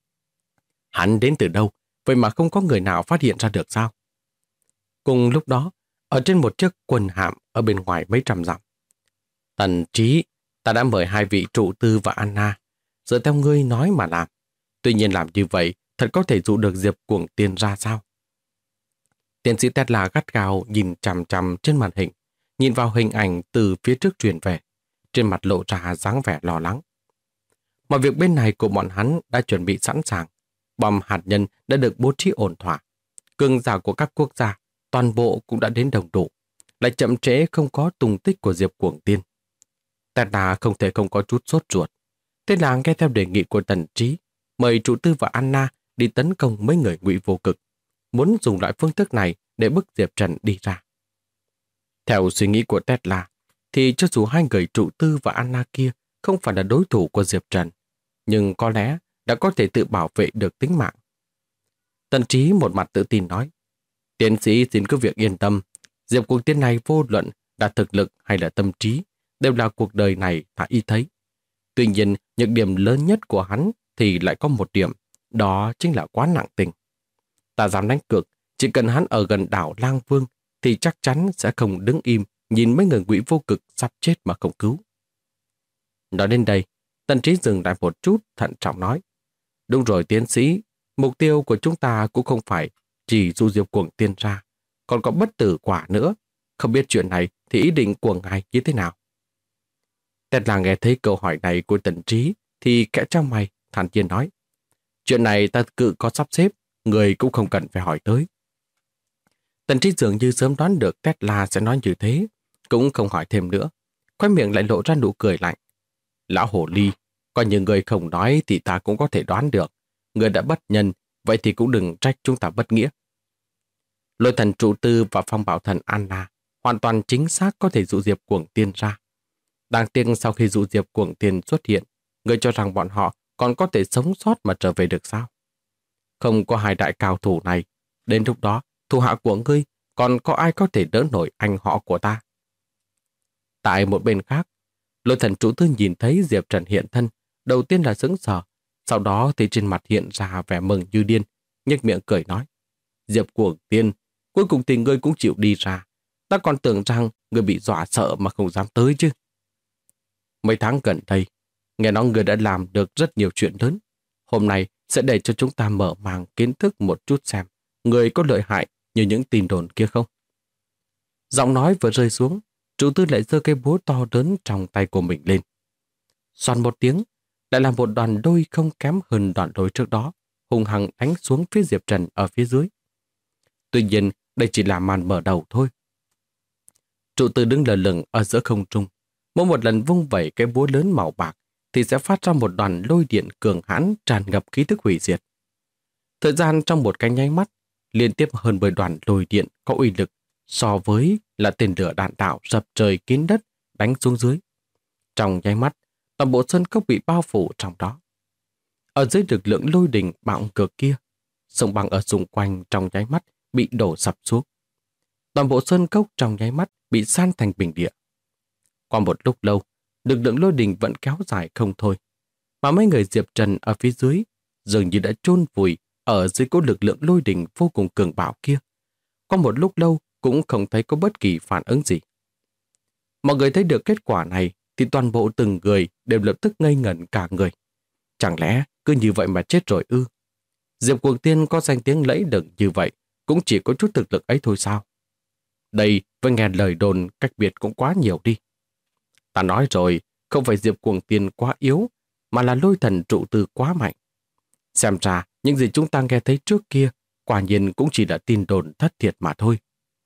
Hắn đến từ đâu, vậy mà không có người nào phát hiện ra được sao? Cùng lúc đó, ở trên một chiếc quần hạm ở bên ngoài mấy trăm dặm. Tần Trí, ta đã mời 2 vị trụ tư và Anna, dựa theo ngươi nói mà làm. Tuy nhiên làm như vậy, thật có thể dụ được Diệp Cuồng Tiên ra sao? Tiến sĩ Tesla gắt gao nhìn chằm chằm trên màn hình, nhìn vào hình ảnh từ phía trước truyền về, trên mặt lộ ra dáng vẻ lo lắng. Mọi việc bên này của bọn hắn đã chuẩn bị sẵn sàng, bom hạt nhân đã được bố trí ổn thỏa, cường giả của các quốc gia toàn bộ cũng đã đến đồng đủ, lại chậm trễ không có tung tích của Diệp Cuồng Tiên. Tesla không thể không có chút sốt ruột. Thế là nghe theo đề nghị của Tần Trí, mời trụ tư và Anna đi tấn công mấy người Ngụy Vô Cực, muốn dùng loại phương thức này để bức Diệp Trần đi ra. Theo suy nghĩ của Tesla, thì cho dù 2 người trụ tư và Anna kia không phải là đối thủ của Diệp Trần, nhưng có lẽ đã có thể tự bảo vệ được tính mạng. Tần Trí một mặt tự tin nói, tiến sĩ xin cứ việc yên tâm, Diệp Cuồng Tiên này vô luận là thực lực hay là tâm trí, đều là cuộc đời này Hạ Y thấy. Tuy nhiên, nhược điểm lớn nhất của hắn thì lại có một điểm, đó chính là quá nặng tình. Ta dám đánh cược, chỉ cần hắn ở gần đảo Lang Vương thì chắc chắn sẽ không đứng im nhìn mấy người Ngụy Vô Cực sắp chết mà không cứu. Nói đến đây, Tần Trí dừng lại một chút, thận trọng nói. Đúng rồi tiến sĩ, mục tiêu của chúng ta cũng không phải chỉ du diệp cuồng tiên ra, còn có bất tử quả nữa. Không biết chuyện này thì ý định của ngài như thế nào? Tét là nghe thấy câu hỏi này của Tần Trí thì kẽ trong mày, thản nhiên nói. Chuyện này ta cự có sắp xếp, người cũng không cần phải hỏi tới. Tần Trí dường như sớm đoán được Tesla sẽ nói như thế, cũng không hỏi thêm nữa. Khóe miệng lại lộ ra nụ cười lạnh. Lão hồ ly, coi như người không nói thì ta cũng có thể đoán được. Người đã bất nhân, vậy thì cũng đừng trách chúng ta bất nghĩa. Lôi thần trụ tư và phong bảo thần Anna hoàn toàn chính xác có thể dụ diệp cuồng tiên ra. Đáng tiếc sau khi dụ diệp cuồng tiên xuất hiện, người cho rằng bọn họ còn có thể sống sót mà trở về được sao? Không có hai đại cao thủ này, đến lúc đó, thủ hạ của ngươi còn có ai có thể đỡ nổi anh họ của ta? Tại một bên khác, lôi thần trụ tư nhìn thấy Diệp Trần hiện thân, đầu tiên là sững sờ, sau đó thì trên mặt hiện ra vẻ mừng như điên, nhếch miệng cười nói. Diệp cuồng tiên, cuối cùng thì ngươi cũng chịu đi ra. Ta còn tưởng rằng ngươi bị dọa sợ mà không dám tới chứ. Mấy tháng gần đây, nghe nói ngươi đã làm được rất nhiều chuyện lớn. Hôm nay sẽ để cho chúng ta mở màng kiến thức một chút xem ngươi có lợi hại như những tin đồn kia không. Giọng nói vừa rơi xuống, trụ tư lại giơ cây búa to lớn trong tay của mình lên. Xoàn một tiếng, lại là một đoàn đôi không kém hơn đoàn đôi trước đó, hùng hăng đánh xuống phía Diệp Trần ở phía dưới. Tuy nhiên, đây chỉ là màn mở đầu thôi. Trụ tư đứng lờ lửng ở giữa không trung, mỗi một lần vung vẩy cái búa lớn màu bạc thì sẽ phát ra một đoàn lôi điện cường hãn tràn ngập khí tức hủy diệt. Thời gian trong một cái nháy mắt, liên tiếp hơn 10 đoàn lôi điện có uy lực so với là tên lửa đạn đạo dập trời kín đất đánh xuống dưới. Trong nháy mắt, toàn bộ sơn cốc bị bao phủ trong đó. Ở dưới lực lượng lôi đình bạo ngược kia, sông băng ở xung quanh trong nháy mắt bị đổ sập xuống. Toàn bộ sơn cốc trong nháy mắt bị san thành bình địa. Qua một lúc lâu, lực lượng lôi đình vẫn kéo dài không thôi, mà mấy người Diệp Trần ở phía dưới dường như đã chôn vùi ở dưới cỗ lực lượng lôi đình vô cùng cường bạo kia. Qua một lúc lâu cũng không thấy có bất kỳ phản ứng gì. Mọi người thấy được kết quả này thì toàn bộ từng người đều lập tức ngây ngẩn cả người. Chẳng lẽ cứ như vậy mà chết rồi ư? Diệp Cuồng Tiên có danh tiếng lẫy lừng như vậy cũng chỉ có chút thực lực ấy thôi sao? Đây với nghe lời đồn cách biệt cũng quá nhiều đi. Ta nói rồi, không phải Diệp Cuồng Tiên quá yếu, mà là lôi thần trụ tư quá mạnh. Xem ra, những gì chúng ta nghe thấy trước kia, quả nhiên cũng chỉ là tin đồn thất thiệt mà thôi.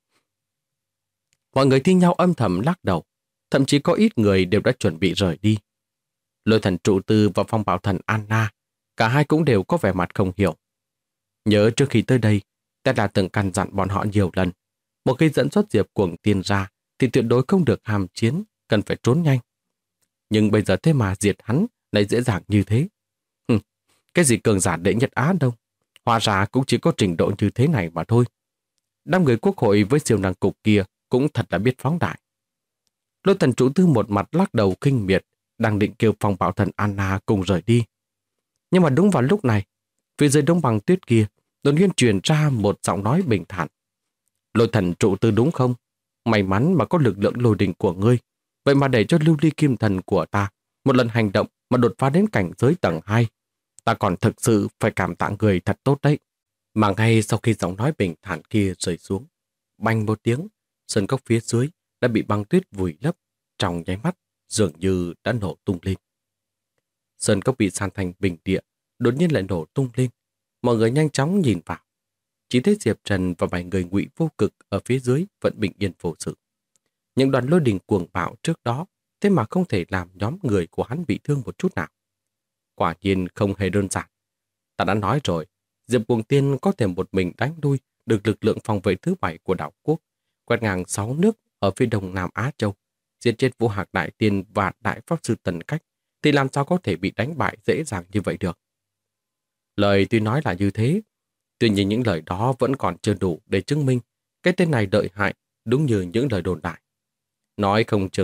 Mọi người thi nhau âm thầm lắc đầu, thậm chí có ít người đều đã chuẩn bị rời đi. Lôi thần trụ tư và phong bảo thần Anna, cả hai cũng đều có vẻ mặt không hiểu. Nhớ trước khi tới đây, ta đã từng căn dặn bọn họ nhiều lần. Một khi dẫn xuất Diệp Cuồng Tiên ra, thì tuyệt đối không được hàm chiến, cần phải trốn nhanh. Nhưng bây giờ thế mà diệt hắn lại dễ dàng như thế. Cái gì cường giả đệ nhất Á đâu. Hóa ra cũng chỉ có trình độ như thế này mà thôi. Đám người quốc hội với siêu năng cục kia cũng thật là biết phóng đại. Lôi thần trụ tư một mặt lắc đầu kinh miệt, đang định kêu phong bảo thần Anna cùng rời đi. Nhưng mà đúng vào lúc này, phía dưới đống băng tuyết kia đột nhiên truyền ra một giọng nói bình thản. Lôi thần trụ tư đúng không? May mắn mà có lực lượng lôi đình của ngươi. Vậy mà để cho lưu ly kim thần của ta một lần hành động mà đột phá đến cảnh giới tầng 2. Ta còn thực sự phải cảm tạ người thật tốt đấy. Mà ngay sau khi giọng nói bình thản kia rơi xuống, bành một tiếng, sân cốc phía dưới đã bị băng tuyết vùi lấp, trong nháy mắt dường như đã nổ tung lên. Sơn cốc bị san thành bình địa, đột nhiên lại nổ tung lên. Mọi người nhanh chóng nhìn vào. Chỉ thấy Diệp Trần và 7 người Ngụy Vô Cực ở phía dưới vẫn bình yên vô sự. Những đoàn lôi đình cuồng bạo trước đó thế mà không thể làm nhóm người của hắn bị thương một chút nào. Quả nhiên không hề đơn giản. Ta đã nói rồi, Diệp Cuồng Tiên có thể một mình đánh đuôi được lực lượng phòng vệ thứ 7 của đảo quốc, quét ngang 6 nước ở phía đông Nam Á Châu, giết chết Vũ Hạc Đại Tiên và Đại Pháp Sư Tần Cách, thì làm sao có thể bị đánh bại dễ dàng như vậy được. Lời tuy nói là như thế, tuy nhiên những lời đó vẫn còn chưa đủ để chứng minh cái tên này lợi hại đúng như những lời đồn đại. Nói không chừng,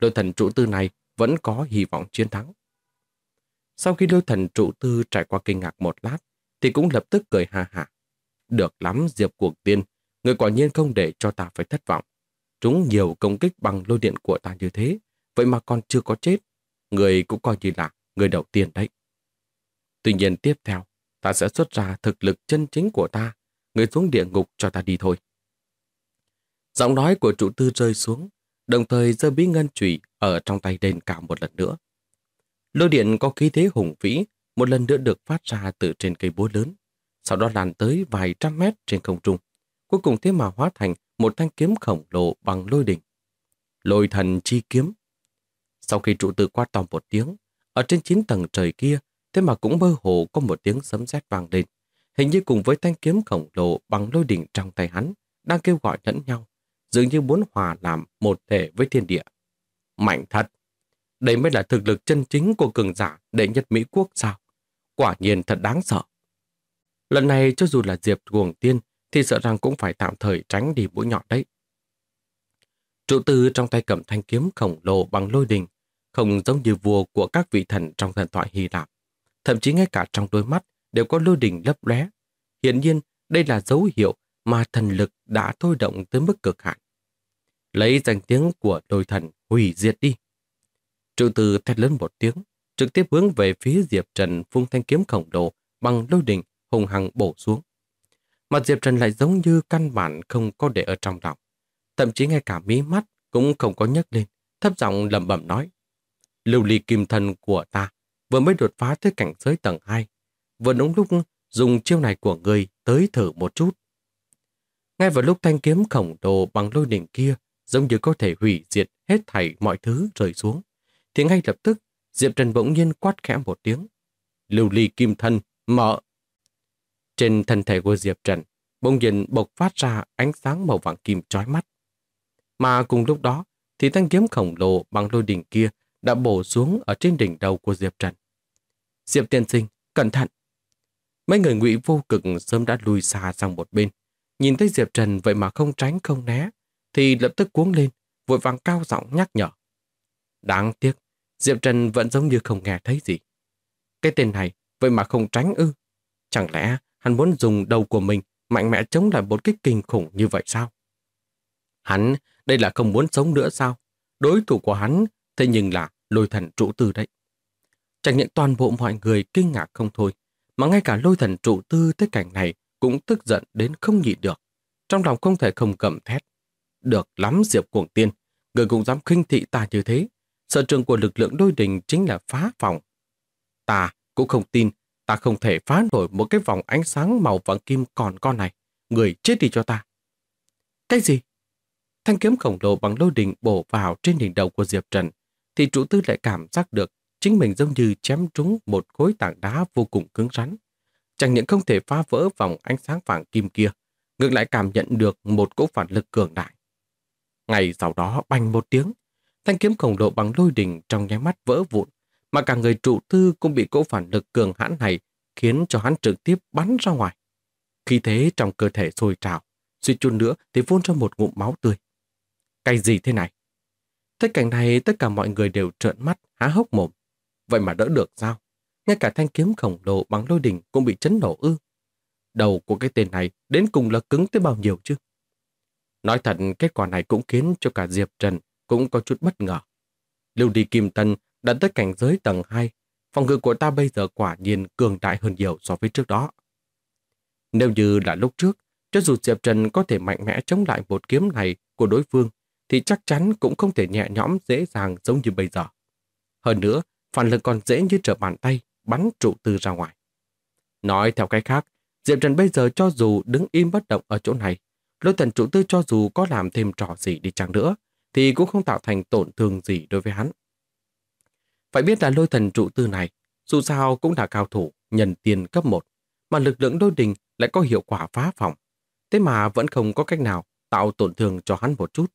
Lôi thần trụ tư này vẫn có hy vọng chiến thắng. Sau khi lôi thần trụ tư trải qua kinh ngạc một lát, thì cũng lập tức cười ha hả. Được lắm Diệp Cuồng Tiên, người quả nhiên không để cho ta phải thất vọng. Trúng nhiều công kích bằng lôi điện của ta như thế, vậy mà còn chưa có chết. Người cũng coi như là người đầu tiên đấy. Tuy nhiên tiếp theo, ta sẽ xuất ra thực lực chân chính của ta. Người xuống địa ngục cho ta đi thôi. Giọng nói của trụ tư rơi xuống, đồng thời giơ bí ngân chùy ở trong tay lên cao một lần nữa. Lôi điện có khí thế hùng vĩ, một lần nữa được phát ra từ trên cây búa lớn, sau đó lan tới vài trăm mét trên không trung. Cuối cùng thế mà hóa thành một thanh kiếm khổng lồ bằng lôi đỉnh. Lôi thần chi kiếm. Sau khi trụ tư quát to một tiếng, ở trên 9 tầng trời kia, thế mà cũng mơ hồ có một tiếng sấm sét vang lên. Hình như cùng với thanh kiếm khổng lồ bằng lôi đỉnh trong tay hắn, đang kêu gọi lẫn nhau, dường như muốn hòa làm một thể với thiên địa. Mạnh thật! Đây mới là thực lực chân chính của cường giả đệ nhất Mỹ quốc sao? Quả nhiên thật đáng sợ. Lần này cho dù là Diệp Cuồng Tiên thì sợ rằng cũng phải tạm thời tránh đi mũi nhọn đấy. Trụ tư trong tay cầm thanh kiếm khổng lồ bằng lôi đình, không giống như vua của các vị thần trong thần thoại Hy Lạp. Thậm chí ngay cả trong đôi mắt đều có lôi đình lấp lóe. Hiển nhiên, đây là dấu hiệu mà thần lực đã thôi động tới mức cực hạn. Lấy danh tiếng của lôi thần hủy diệt đi. Trụ tư thét lớn một tiếng, trực tiếp hướng về phía Diệp Trần vung thanh kiếm khổng lồ bằng lôi đình hùng hăng bổ xuống. Mà Diệp Trần lại giống như căn bản không có để ở trong lòng. Thậm chí ngay cả mí mắt cũng không có nhấc lên, thấp giọng lẩm bẩm nói. Lưu ly kim thân của ta vừa mới đột phá tới cảnh giới tầng 2, vừa đúng lúc dùng chiêu này của người tới thử một chút. Ngay vào lúc thanh kiếm khổng lồ bằng lôi đỉnh kia giống như có thể hủy diệt hết thảy mọi thứ rơi xuống, thì ngay lập tức Diệp Trần bỗng nhiên quát khẽ một tiếng. Lưu ly kim thân, mở! Trên thân thể của Diệp Trần bỗng nhiên bộc phát ra ánh sáng màu vàng kim chói mắt. Mà cùng lúc đó thì thanh kiếm khổng lồ bằng lôi đỉnh kia đã bổ xuống ở trên đỉnh đầu của Diệp Trần. Diệp tiên sinh, cẩn thận! Mấy người Ngụy Vô Cực sớm đã lùi xa sang một bên. Nhìn thấy Diệp Trần vậy mà không tránh không né, thì lập tức cuống lên, vội vàng cao giọng nhắc nhở. Đáng tiếc, Diệp Trần vẫn giống như không nghe thấy gì. Cái tên này vậy mà không tránh ư? Chẳng lẽ hắn muốn dùng đầu của mình mạnh mẽ chống lại một kích kinh khủng như vậy sao? Hắn đây là không muốn sống nữa sao? Đối thủ của hắn thế nhưng là lôi thần trụ tư đấy. Chẳng những toàn bộ mọi người kinh ngạc không thôi, mà ngay cả lôi thần trụ tư tới cảnh này cũng tức giận đến không nhịn được. Trong lòng không thể không gầm thét. Được lắm Diệp Cuồng Tiên, người cũng dám khinh thị ta như thế. Sở trường của lực lượng lôi đình chính là phá phòng. Ta cũng không tin ta không thể phá nổi một cái vòng ánh sáng màu vàng kim còn con này. Người chết đi cho ta. Cái gì? Thanh kiếm khổng lồ bằng lôi đình bổ vào trên đỉnh đầu của Diệp Trần, thì trụ tư lại cảm giác được chính mình giống như chém trúng một khối tảng đá vô cùng cứng rắn. Chẳng những không thể phá vỡ vòng ánh sáng vàng kim kia, ngược lại cảm nhận được một cỗ phản lực cường đại. Ngay sau đó bành một tiếng, thanh kiếm khổng lồ bằng lôi đình trong nháy mắt vỡ vụn, mà cả người trụ tư cũng bị cỗ phản lực cường hãn này khiến cho hắn trực tiếp bắn ra ngoài. Khí thế trong cơ thể sôi trào, suýt chút nữa thì phun ra một ngụm máu tươi. Cái gì thế này? Thấy cảnh này tất cả mọi người đều trợn mắt, há hốc mồm. Vậy mà đỡ được sao? Ngay cả thanh kiếm khổng lồ bằng lôi đình cũng bị chấn nổ ư? Đầu của cái tên này đến cùng là cứng tới bao nhiêu chứ? Nói thật, kết quả này cũng khiến cho cả Diệp Trần cũng có chút bất ngờ. Lưu đi Kim Tân đã tới cảnh giới tầng 2, phòng ngự của ta bây giờ quả nhiên cường đại hơn nhiều so với trước đó. Nếu như là lúc trước, cho dù Diệp Trần có thể mạnh mẽ chống lại một kiếm này của đối phương, thì chắc chắn cũng không thể nhẹ nhõm dễ dàng giống như bây giờ. Hơn nữa, phản lực còn dễ như trở bàn tay, bắn trụ tư ra ngoài. Nói theo cách khác, Diệp Trần bây giờ cho dù đứng im bất động ở chỗ này, lôi thần trụ tư cho dù có làm thêm trò gì đi chăng nữa, thì cũng không tạo thành tổn thương gì đối với hắn. Phải biết là lôi thần trụ tư này, dù sao cũng là cao thủ, nhân tiền cấp 1, mà lực lượng lôi đình lại có hiệu quả phá phòng. Thế mà vẫn không có cách nào tạo tổn thương cho hắn một chút.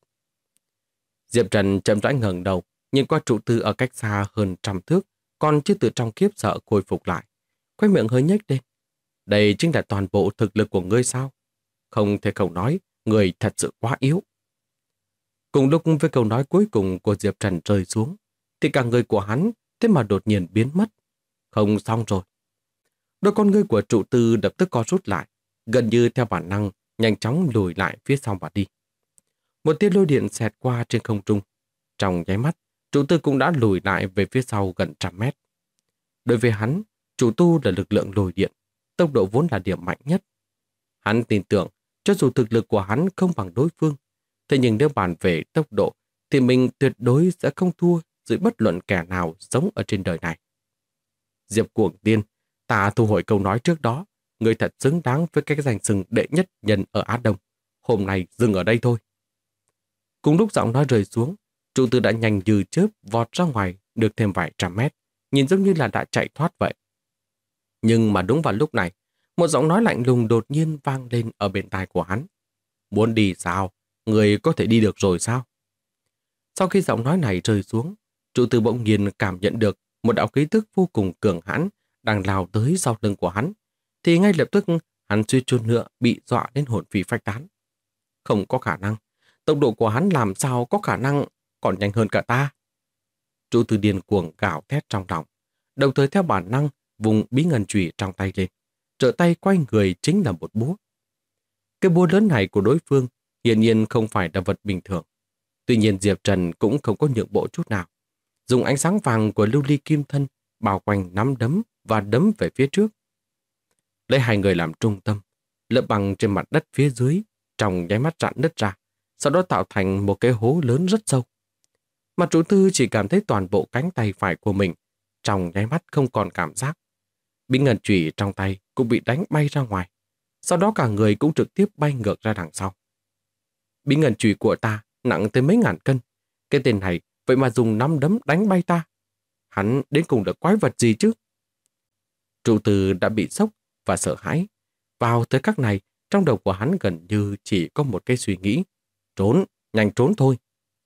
Diệp Trần chậm rãi ngẩng đầu, nhìn qua trụ tư ở cách xa hơn 100 thước, còn chưa từ trong kiếp sợ khôi phục lại. Khóe miệng hơi nhếch lên. Đây chính là toàn bộ thực lực của ngươi sao? Không thể không nói, người thật sự quá yếu. Cùng lúc với câu nói cuối cùng của Diệp Trần rơi xuống, thì cả người của hắn thế mà đột nhiên biến mất. Không xong rồi. Đôi con ngươi của trụ tư lập tức co rút lại, gần như theo bản năng, nhanh chóng lùi lại phía sau và đi. Một tia lôi điện xẹt qua trên không trung. Trong nháy mắt, trụ tư cũng đã lùi lại về phía sau gần 100 mét. Đối với hắn, chủ tu là lực lượng lôi điện, tốc độ vốn là điểm mạnh nhất. Hắn tin tưởng, cho dù thực lực của hắn không bằng đối phương, thế nhưng nếu bàn về tốc độ, thì mình tuyệt đối sẽ không thua dưới bất luận kẻ nào sống ở trên đời này. Diệp Cuồng Tiên, ta thu hồi câu nói trước đó, người thật xứng đáng với cái danh xưng đệ nhất nhân ở Á Đông. Hôm nay dừng ở đây thôi. Cùng lúc giọng nói rơi xuống, trụ tử đã nhanh như chớp vọt ra ngoài được thêm vài trăm mét, nhìn giống như là đã chạy thoát vậy. Nhưng mà đúng vào lúc này, một giọng nói lạnh lùng đột nhiên vang lên ở bên tai của hắn. Muốn đi sao? Người có thể đi được rồi sao? Sau khi giọng nói này rơi xuống, trụ tử bỗng nhiên cảm nhận được một đạo khí tức vô cùng cường hãn đang lao tới sau lưng của hắn, thì ngay lập tức hắn suýt chút nữa bị dọa đến hồn phi phách tán. Không có khả năng, tốc độ của hắn làm sao có khả năng còn nhanh hơn cả ta. Trụ tử điên cuồng gào thét trong lòng, đồng thời theo bản năng vùng bí ngân chùy trong tay lên, trở tay quay người chính là một búa. Cái búa lớn này của đối phương hiển nhiên không phải là vật bình thường. Tuy nhiên Diệp Trần cũng không có nhượng bộ chút nào, dùng ánh sáng vàng của lưu ly kim thân bao quanh nắm đấm và đấm về phía trước. Lấy hai người làm trung tâm, lớp băng trên mặt đất phía dưới trong nháy mắt rạn nứt ra, sau đó tạo thành một cái hố lớn rất sâu. Mà chủ tư chỉ cảm thấy toàn bộ cánh tay phải của mình trong nháy mắt không còn cảm giác. Bí ngân chùy trong tay cũng bị đánh bay ra ngoài, sau đó cả người cũng trực tiếp bay ngược ra đằng sau. Bí ngân chùy của ta nặng tới mấy ngàn cân, cái tên này vậy mà dùng nắm đấm đánh bay ta. Hắn đến cùng là quái vật gì chứ? Trụ từ đã bị sốc và sợ hãi. Vào thời khắc này, trong đầu của hắn gần như chỉ có một cái suy nghĩ. Trốn, nhanh trốn thôi.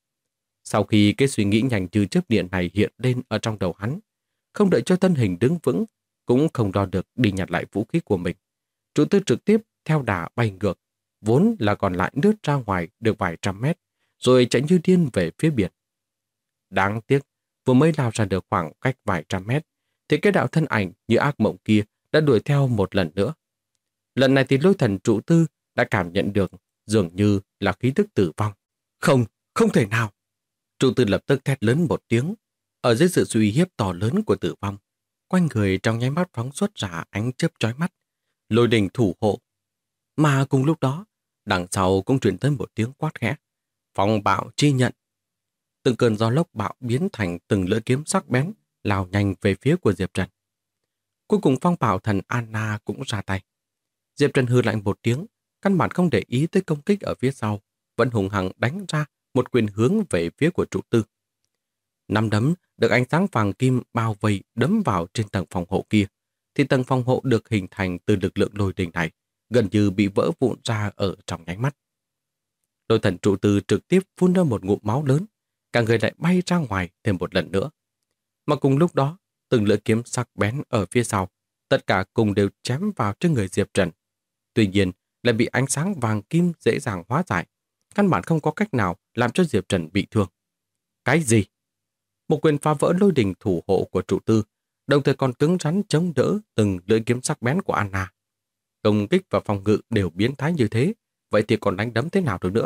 Sau khi cái suy nghĩ nhanh như chớp điện này hiện lên ở trong đầu hắn, không đợi cho thân hình đứng vững, cũng không đo được đi nhặt lại vũ khí của mình, trụ tư trực tiếp theo đà bay ngược, vốn là còn lại lướt ra ngoài được vài trăm mét, rồi chạy như điên về phía biển. Đáng tiếc, vừa mới lao ra được khoảng cách vài trăm mét, thì cái đạo thân ảnh như ác mộng kia đã đuổi theo một lần nữa. Lần này thì lôi thần trụ tư đã cảm nhận được dường như là khí tức tử vong. Không, không thể nào! Trụ tư lập tức thét lớn một tiếng. Ở dưới sự uy hiếp to lớn của tử vong, quanh người trong nháy mắt phóng xuất ra ánh chớp chói mắt, lôi đình thủ hộ. Mà cùng lúc đó, đằng sau cũng truyền tới một tiếng quát khẽ. Phong bạo chi nhận. Từng cơn gió lốc bạo biến thành từng lưỡi kiếm sắc bén, lao nhanh về phía của Diệp Trần. Cuối cùng phong bạo thần Anna cũng ra tay. Diệp Trần hừ lạnh một tiếng, căn bản không để ý tới công kích ở phía sau, vẫn hùng hăng đánh ra một quyền hướng về phía của trụ tư. Nắm đấm được ánh sáng vàng kim bao vây đấm vào trên tầng phòng hộ kia, thì tầng phòng hộ được hình thành từ lực lượng lôi đình này gần như bị vỡ vụn ra ở trong nháy mắt. Lôi thần trụ tư trực tiếp phun ra một ngụm máu lớn, cả người lại bay ra ngoài thêm một lần nữa. Mà cùng lúc đó, từng lưỡi kiếm sắc bén ở phía sau, tất cả cùng đều chém vào trên người Diệp Trần. Tuy nhiên, lại bị ánh sáng vàng kim dễ dàng hóa giải, căn bản không có cách nào làm cho Diệp Trần bị thương. Cái gì? Một quyền phá vỡ lôi đình thủ hộ của trụ tư, đồng thời còn cứng rắn chống đỡ từng lưỡi kiếm sắc bén của Anna. Công kích và phòng ngự đều biến thái như thế, vậy thì còn đánh đấm thế nào được nữa?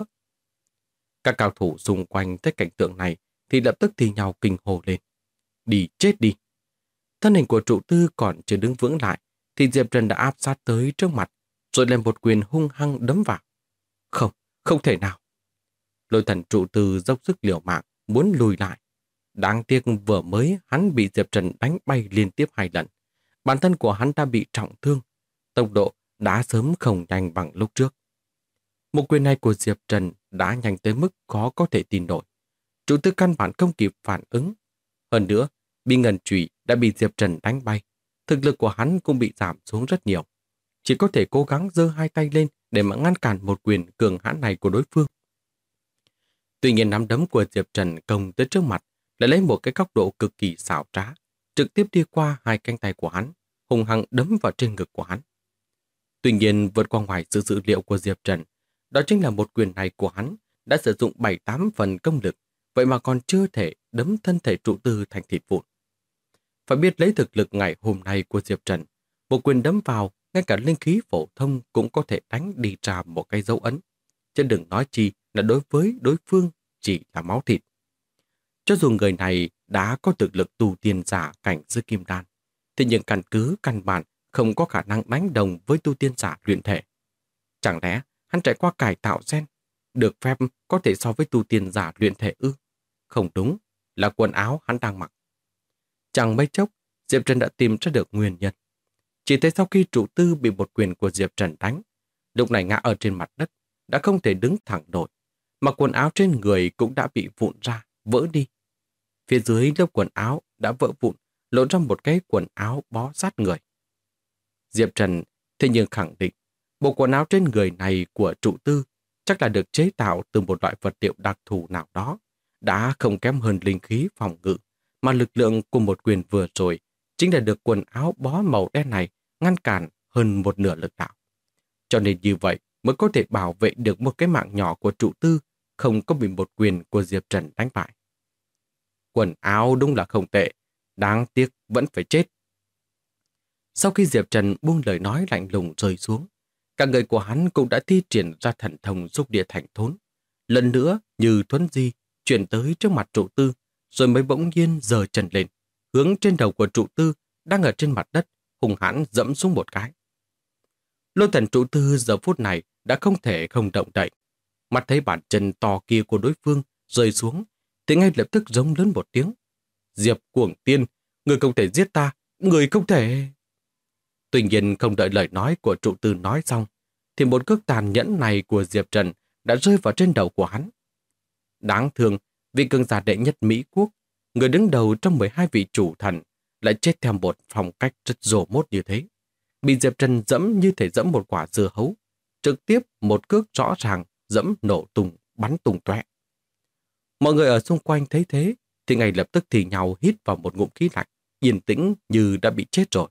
Các cao thủ xung quanh thấy cảnh tượng này thì lập tức thì nhau kinh hô lên. Đi chết đi! Thân hình của trụ tư còn chưa đứng vững lại, thì Diệp Trần đã áp sát tới trước mặt, rồi lên một quyền hung hăng đấm vào. Không, không thể nào! Lôi thần trụ tư dốc sức liều mạng, muốn lùi lại. Đáng tiếc vừa mới hắn bị Diệp Trần đánh bay liên tiếp 2 lần. Bản thân của hắn đã bị trọng thương, tốc độ đã sớm không nhanh bằng lúc trước. Một quyền này của Diệp Trần đã nhanh tới mức khó có thể tin nổi. Trụ tư căn bản không kịp phản ứng. Hơn nữa, bí ngân chùy đã bị Diệp Trần đánh bay. Thực lực của hắn cũng bị giảm xuống rất nhiều. Chỉ có thể cố gắng giơ hai tay lên để mà ngăn cản một quyền cường hãn này của đối phương. Tuy nhiên nắm đấm của Diệp Trần công tới trước mặt lại lấy một cái góc độ cực kỳ xảo trá, trực tiếp đi qua hai cánh tay của hắn, hung hăng đấm vào trên ngực của hắn. Tuy nhiên vượt qua ngoài sự dự liệu của Diệp Trần, đó chính là một quyền này của hắn đã sử dụng 7-8 phần công lực, vậy mà còn chưa thể đấm thân thể trụ tư thành thịt vụn. Phải biết lấy thực lực ngày hôm nay của Diệp Trần, một quyền đấm vào, ngay cả linh khí phổ thông cũng có thể đánh đi ra một cái dấu ấn. Chứ đừng nói chi là đối với đối phương chỉ là máu thịt. Cho dù người này đã có thực lực tu tiên giả cảnh giới kim đan, thì những căn cứ căn bản không có khả năng đánh đồng với tu tiên giả luyện thể. Chẳng lẽ hắn trải qua cải tạo gen, được phép có thể so với tu tiên giả luyện thể ư? Không đúng, là quần áo hắn đang mặc. Chẳng mấy chốc, Diệp Trần đã tìm ra được nguyên nhân. Chỉ thấy sau khi trụ tư bị một quyền của Diệp Trần đánh, lúc này ngã ở trên mặt đất, đã không thể đứng thẳng nổi, mà quần áo trên người cũng đã bị vụn ra, vỡ đi. Phía dưới lớp quần áo đã vỡ vụn, lộ ra một cái quần áo bó sát người. Diệp Trần thế nhưng khẳng định, bộ quần áo trên người này của trụ tư chắc là được chế tạo từ một loại vật liệu đặc thù nào đó, đã không kém hơn linh khí phòng ngự, mà lực lượng của một quyền vừa rồi chính là được quần áo bó màu đen này ngăn cản hơn một nửa lực đạo. Cho nên như vậy mới có thể bảo vệ được một cái mạng nhỏ của trụ tư, không có bị một quyền của Diệp Trần đánh bại. Quần áo đúng là không tệ, đáng tiếc vẫn phải chết. Sau khi Diệp Trần buông lời nói lạnh lùng rơi xuống, cả người của hắn cũng đã thi triển ra thần thông xúc địa thành thốn. Lần nữa như thuấn di chuyển tới trước mặt trụ tư, rồi mới bỗng nhiên giơ chân lên, hướng trên đầu của trụ tư đang ở trên mặt đất, hùng hãn dẫm xuống một cái. Lôi thần trụ tư giờ phút này đã không thể không động đậy. Mặt thấy bàn chân to kia của đối phương rơi xuống, thì ngay lập tức giống lớn một tiếng. Diệp Cuồng Tiên, người không thể giết ta, người không thể... Tuy nhiên không đợi lời nói của trụ tư nói xong, thì một cước tàn nhẫn này của Diệp Trần đã rơi vào trên đầu của hắn. Đáng thương, vị cường giả đệ nhất Mỹ Quốc, người đứng đầu trong 12 vị chủ thần, lại chết theo một phong cách rất rồ mốt như thế. Bị Diệp Trần dẫm như thể dẫm một quả dưa hấu, trực tiếp một cước rõ ràng dẫm nổ tung, bắn tung tóe. Mọi người ở xung quanh thấy thế, thì ngay lập tức thì nhau hít vào một ngụm khí lạnh, yên tĩnh như đã bị chết rồi.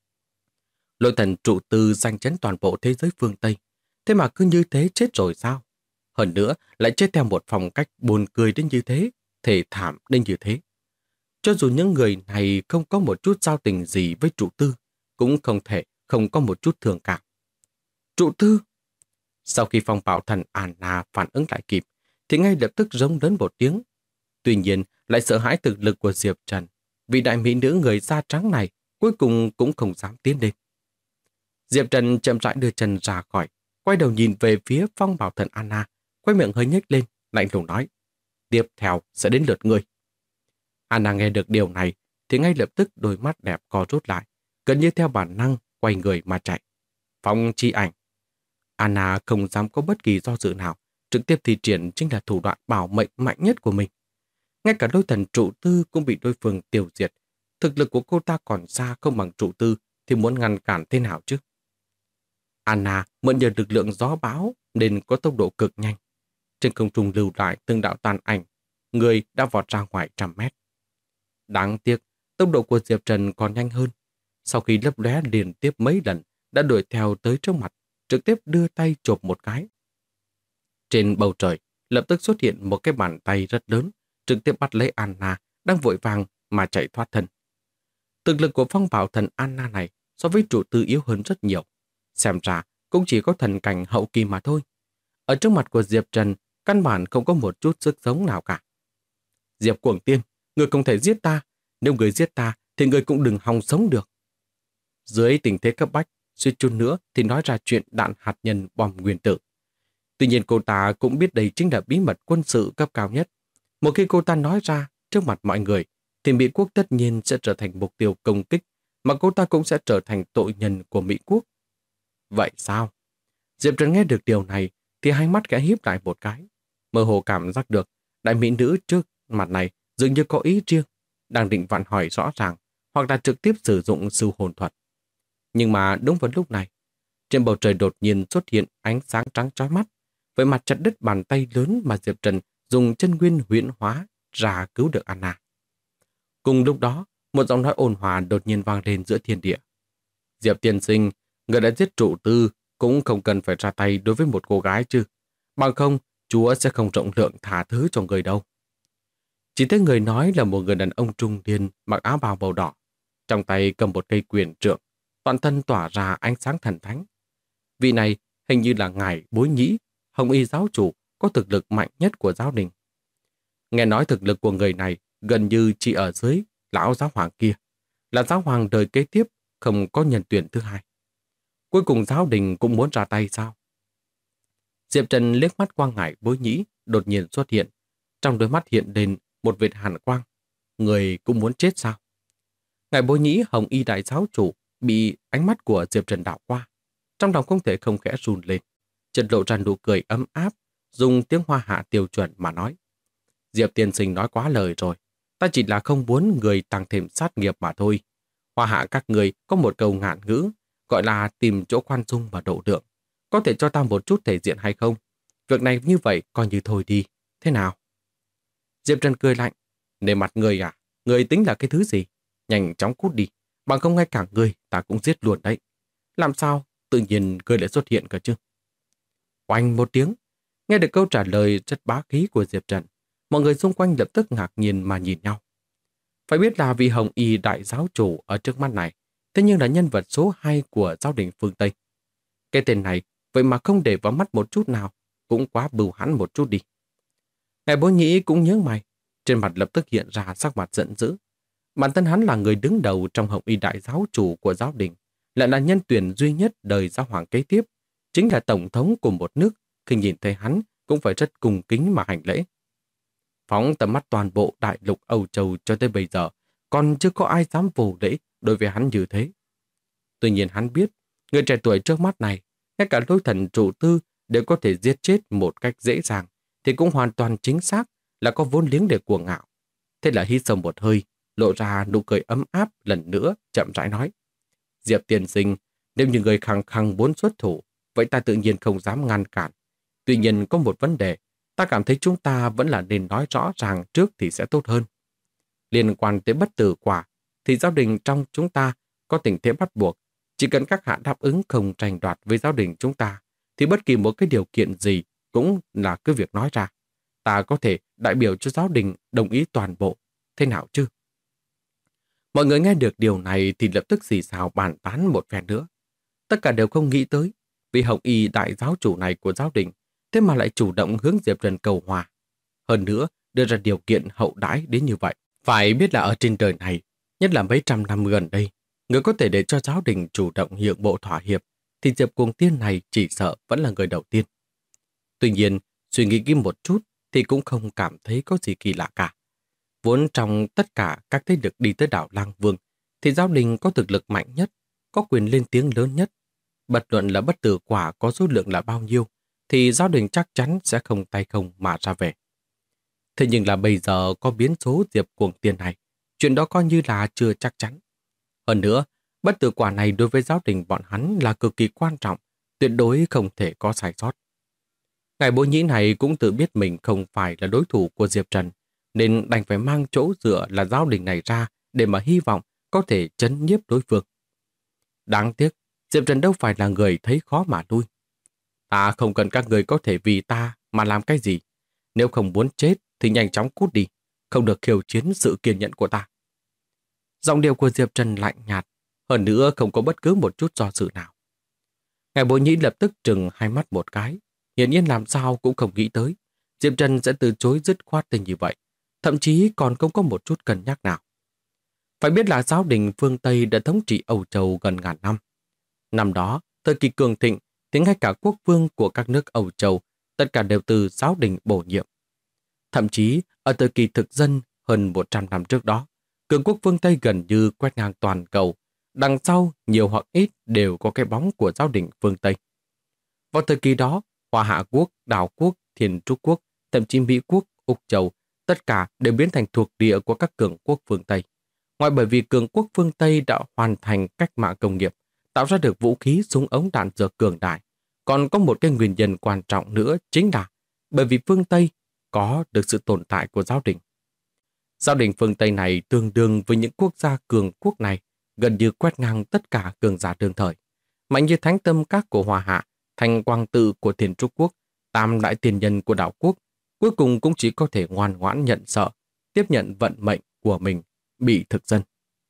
Lôi thần trụ tư danh chấn toàn bộ thế giới phương Tây, thế mà cứ như thế chết rồi sao? Hơn nữa lại chết theo một phong cách buồn cười đến như thế, thể thảm đến như thế. Cho dù những người này không có một chút giao tình gì với trụ tư, cũng không thể không có một chút thường cảm. Trụ tư! Sau khi phong bạo thần Anna phản ứng lại kịp, thì ngay lập tức rống lớn một tiếng. Tuy nhiên lại sợ hãi thực lực của Diệp Trần, vì đại mỹ nữ người da trắng này cuối cùng cũng không dám tiến lên. Diệp Trần chậm rãi đưa chân ra khỏi, quay đầu nhìn về phía phong bảo thần Anna, quay miệng hơi nhếch lên, lạnh lùng nói: tiếp theo sẽ đến lượt ngươi. Anna nghe được điều này thì ngay lập tức đôi mắt đẹp co rút lại, gần như theo bản năng quay người mà chạy. Phong chi ảnh. Anna không dám có bất kỳ do dự nào, trực tiếp thi triển chính là thủ đoạn bảo mệnh mạnh nhất của mình. Ngay cả lôi thần trụ tư cũng bị đối phương tiêu diệt. Thực lực của cô ta còn xa không bằng trụ tư, thì muốn ngăn cản thế nào chứ? Anna mượn nhờ lực lượng gió bão nên có tốc độ cực nhanh. Trên không trung lưu lại từng đạo tàn ảnh, người đã vọt ra ngoài 100 mét. Đáng tiếc, tốc độ của Diệp Trần còn nhanh hơn. Sau khi lấp lóe liên tiếp mấy lần, đã đuổi theo tới trước mặt, trực tiếp đưa tay chộp một cái. Trên bầu trời, lập tức xuất hiện một cái bàn tay rất lớn, trực tiếp bắt lấy Anna, đang vội vàng mà chạy thoát thân. Thực lực của phong bảo thần Anna này so với trụ tư yếu hơn rất nhiều. Xem ra cũng chỉ có thần cảnh hậu kỳ mà thôi. Ở trước mặt của Diệp Trần, căn bản không có một chút sức sống nào cả. Diệp Cuồng Tiên, người không thể giết ta. Nếu người giết ta, thì người cũng đừng hòng sống được. Dưới tình thế cấp bách, suýt chút nữa thì nói ra chuyện đạn hạt nhân bom nguyên tử. Tuy nhiên cô ta cũng biết đây chính là bí mật quân sự cấp cao nhất. Một khi cô ta nói ra trước mặt mọi người, thì Mỹ Quốc tất nhiên sẽ trở thành mục tiêu công kích, mà cô ta cũng sẽ trở thành tội nhân của Mỹ Quốc. Vậy sao? Diệp Trần nghe được điều này thì hai mắt khẽ híp lại một cái. Mơ hồ cảm giác được đại mỹ nữ trước mặt này dường như có ý riêng, đang định vặn hỏi rõ ràng hoặc là trực tiếp sử dụng sư hồn thuật. Nhưng mà đúng vào lúc này, trên bầu trời đột nhiên xuất hiện ánh sáng trắng chói mắt, với mặt chặt đứt bàn tay lớn mà Diệp Trần dùng chân nguyên huyễn hóa ra cứu được Anna. Cùng lúc đó, một giọng nói ôn hòa đột nhiên vang lên giữa thiên địa. Diệp tiên sinh, người đã giết trụ tư cũng không cần phải ra tay đối với một cô gái chứ. Bằng không Chúa sẽ không rộng lượng tha thứ cho người đâu. Chỉ thấy người nói là một người đàn ông trung niên mặc áo bào màu đỏ, trong tay cầm một cây quyền trượng, toàn thân tỏa ra ánh sáng thần thánh. Vị này hình như là ngài Bối Nhĩ, Hồng Y giáo chủ có thực lực mạnh nhất của giáo đình. Nghe nói thực lực của người này gần như chỉ ở dưới lão giáo hoàng kia, là giáo hoàng đời kế tiếp, không có nhân tuyển thứ hai. Cuối cùng giáo đình cũng muốn ra tay sao? Diệp Trần liếc mắt qua ngài Bối Nhĩ đột nhiên xuất hiện, trong đôi mắt hiện lên một vệt hàn quang. Người cũng muốn chết sao? Ngài Bối Nhĩ Hồng Y đại giáo chủ bị ánh mắt của Diệp Trần đảo qua, trong lòng không thể không khẽ run lên, chợt lộ ra nụ cười ấm áp, dùng tiếng Hoa Hạ tiêu chuẩn mà nói: Diệp tiên sinh nói quá lời rồi, ta chỉ là không muốn người tăng thêm sát nghiệp mà thôi. Hoa Hạ các người có một câu ngạn ngữ, gọi là tìm chỗ khoan dung và độ lượng. Có thể cho ta một chút thể diện hay không? Việc này như vậy coi như thôi đi, thế nào? Diệp Trần cười lạnh: Nề mặt người à? Người tính là cái thứ gì? Nhanh chóng cút đi, bằng không ngay cả người ta cũng giết luôn đấy. Làm sao tự nhiên người lại xuất hiện cơ chứ? Oanh một tiếng, nghe được câu trả lời rất bá khí của Diệp Trần, mọi người xung quanh lập tức ngạc nhiên mà nhìn nhau. Phải biết là vị Hồng Y đại giáo chủ ở trước mắt này, thế nhưng là nhân vật số 2 của giáo đình phương Tây. Cái tên này vậy mà không để vào mắt một chút nào, cũng quá bưu hãn một chút đi. Ngài Bối Nhĩ cũng nhớ mày, trên mặt lập tức hiện ra sắc mặt giận dữ. Bản thân hắn là người đứng đầu trong Hồng Y đại giáo chủ của giáo đình, lại là nhân tuyển duy nhất đời giáo hoàng kế tiếp, chính là tổng thống của một nước, khi nhìn thấy hắn cũng phải rất cung kính mà hành lễ. Phóng tầm mắt toàn bộ đại lục Âu Châu cho tới bây giờ, còn chưa có ai dám vô lễ đối với hắn như thế. Tuy nhiên hắn biết, người trẻ tuổi trước mắt này, ngay cả lôi thần trụ tư đều có thể giết chết một cách dễ dàng, thì cũng hoàn toàn chính xác là có vốn liếng để cuồng ngạo. Thế là hít sâu một hơi, lộ ra nụ cười ấm áp lần nữa, chậm rãi nói: Diệp tiên sinh, nếu như người khăng khăng muốn xuất thủ, vậy ta tự nhiên không dám ngăn cản. Tuy nhiên có một vấn đề, ta cảm thấy chúng ta vẫn là nên nói rõ ràng trước thì sẽ tốt hơn. Liên quan tới bất tử quả, thì giáo đình trong chúng ta có tình thế bắt buộc. Chỉ cần các hạ đáp ứng không tranh đoạt với giáo đình chúng ta, thì bất kỳ một cái điều kiện gì cũng là cứ việc nói ra. Ta có thể đại biểu cho giáo đình đồng ý toàn bộ. Thế nào chứ? Mọi người nghe được điều này thì lập tức xì xào bàn tán một phen nữa. Tất cả đều không nghĩ tới, vị Hồng Y đại giáo chủ này của giáo đình, thế mà lại chủ động hướng Diệp Trần cầu hòa. Hơn nữa, đưa ra điều kiện hậu đãi đến như vậy. Phải biết là ở trên đời này, nhất là mấy trăm năm gần đây, người có thể để cho giáo đình chủ động nhượng bộ thỏa hiệp, thì Diệp Cuồng Tiên này chỉ sợ vẫn là người đầu tiên. Tuy nhiên, suy nghĩ kỹ một chút thì cũng không cảm thấy có gì kỳ lạ cả. Vốn trong tất cả các thế lực đi tới đảo Lang Vương, thì giáo đình có thực lực mạnh nhất, có quyền lên tiếng lớn nhất. Bất luận là bất tử quả có số lượng là bao nhiêu, thì giáo đình chắc chắn sẽ không tay không mà ra về. Thế nhưng là bây giờ có biến số Diệp Cuồng Tiên này, chuyện đó coi như là chưa chắc chắn. Hơn nữa, bất tử quả này đối với giáo đình bọn hắn là cực kỳ quan trọng, tuyệt đối không thể có sai sót. Ngài Bối Nhĩ này cũng tự biết mình không phải là đối thủ của Diệp Trần, nên đành phải mang chỗ dựa là giáo đình này ra để mà hy vọng có thể trấn nhiếp đối phương. Đáng tiếc, Diệp Trần đâu phải là người thấy khó mà lui. Ta không cần các người có thể vì ta mà làm cái gì. Nếu không muốn chết thì nhanh chóng cút đi, không được khiêu chiến sự kiên nhẫn của ta. Giọng điệu của Diệp Trần lạnh nhạt, hơn nữa không có bất cứ một chút do dự nào. Ngài Bối Nhĩ lập tức trừng hai mắt một cái, hiển nhiên làm sao cũng không nghĩ tới Diệp Trần sẽ từ chối dứt khoát tình như vậy, thậm chí còn không có một chút cân nhắc nào. Phải biết là giáo đình phương Tây đã thống trị Âu Châu gần ngàn năm. Năm đó, thời kỳ cường thịnh, thì ngay cả quốc vương của các nước Âu Châu, tất cả đều từ giáo đình bổ nhiệm. Thậm chí, ở thời kỳ thực dân hơn 100 năm trước đó, cường quốc phương Tây gần như quét ngang toàn cầu, đằng sau nhiều hoặc ít đều có cái bóng của giáo đình phương Tây. Vào thời kỳ đó, Hoa Hạ quốc, Đào quốc, Thiên Trúc quốc, thậm chí Mỹ quốc, Úc Châu, tất cả đều biến thành thuộc địa của các cường quốc phương Tây. Ngoài bởi vì cường quốc phương Tây đã hoàn thành cách mạng công nghiệp, tạo ra được vũ khí súng ống đạn dược cường đại, còn có một cái nguyên nhân quan trọng nữa chính là bởi vì phương Tây có được sự tồn tại của giáo đình. Giáo đình phương Tây này tương đương với những quốc gia cường quốc này, gần như quét ngang tất cả cường giả đương thời. Mạnh như thánh tâm các của Hoa Hạ, thành quang tự của Thiên Trúc quốc, Tam đại tiền nhân của đảo quốc cuối cùng cũng chỉ có thể ngoan ngoãn nhận sợ, tiếp nhận vận mệnh của mình bị thực dân.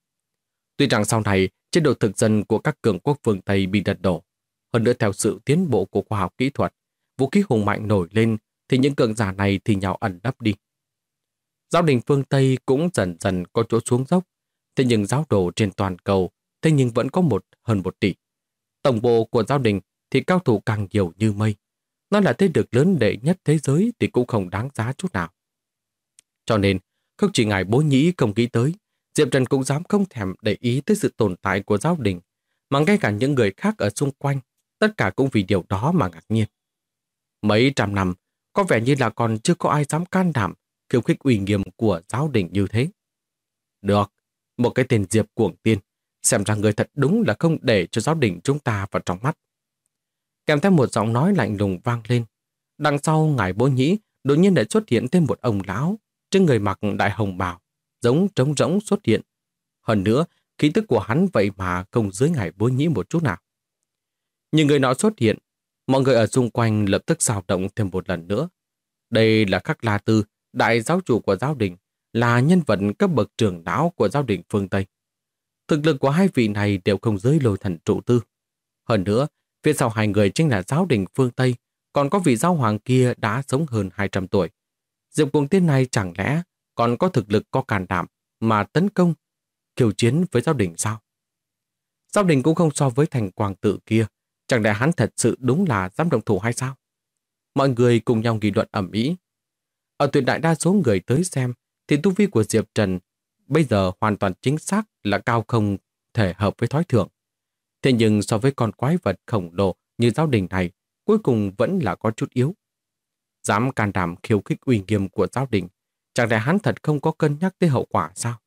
Tuy rằng sau này chế độ thực dân của các cường quốc phương Tây bị lật đổ, hơn nữa theo sự tiến bộ của khoa học kỹ thuật, vũ khí hùng mạnh nổi lên thì những cường giả này thì nhào ẩn nấp đi. Giáo đình phương Tây cũng dần dần có chỗ xuống dốc, thế nhưng giáo đồ trên toàn cầu thế nhưng vẫn có hơn 1 tỷ. Tổng bộ của giáo đình thì cao thủ càng nhiều như mây. Nó là thế lực lớn đệ nhất thế giới thì cũng không đáng giá chút nào. Cho nên, không chỉ ngài Bố Nhĩ không nghĩ tới, Diệp Trần cũng dám không thèm để ý tới sự tồn tại của giáo đình, mà ngay cả những người khác ở xung quanh, tất cả cũng vì điều đó mà ngạc nhiên. Mấy trăm năm, có vẻ như là còn chưa có ai dám can đảm khiêu khích uy nghiêm của giáo đình như thế. Được, một cái tên Diệp Cuồng Tiên, xem ra người thật đúng là không để cho giáo đình chúng ta vào trong mắt. Kèm theo một giọng nói lạnh lùng vang lên. Đằng sau ngài Bố Nhĩ đột nhiên lại xuất hiện thêm một ông lão, trên người mặc đại hồng bào, giống trống rỗng xuất hiện. Hơn nữa, khí tức của hắn vậy mà không dưới ngài Bố Nhĩ một chút nào. Những người nọ xuất hiện, mọi người ở xung quanh lập tức xào động thêm một lần nữa. Đây là Khắc La Tư, đại giáo chủ của giáo đình, là nhân vật cấp bậc trưởng lão của giáo đình phương Tây. Thực lực của hai vị này đều không dưới Lôi Thần Trụ Tư. Hơn nữa, phía sau hai người chính là giáo đình phương Tây, còn có vị giáo hoàng kia đã sống hơn 200 tuổi. Diệp Cuồng Tiên này chẳng lẽ còn có thực lực có can đảm mà tấn công, khiêu chiến với giáo đình sao? Giáo đình cũng không so với thành Quang Tự kia, chẳng lẽ hắn thật sự đúng là dám động thủ hay sao? Mọi người cùng nhau nghị luận ầm ĩ. Ở tuyệt đại đa số người tới xem thì tu vi của Diệp Trần bây giờ hoàn toàn chính xác là cao không thể hợp với thói thường. Thế nhưng so với con quái vật khổng lồ như giáo đình này, cuối cùng vẫn là có chút yếu. Dám can đảm khiêu khích uy nghiêm của giáo đình, chẳng lẽ hắn thật không có cân nhắc tới hậu quả sao?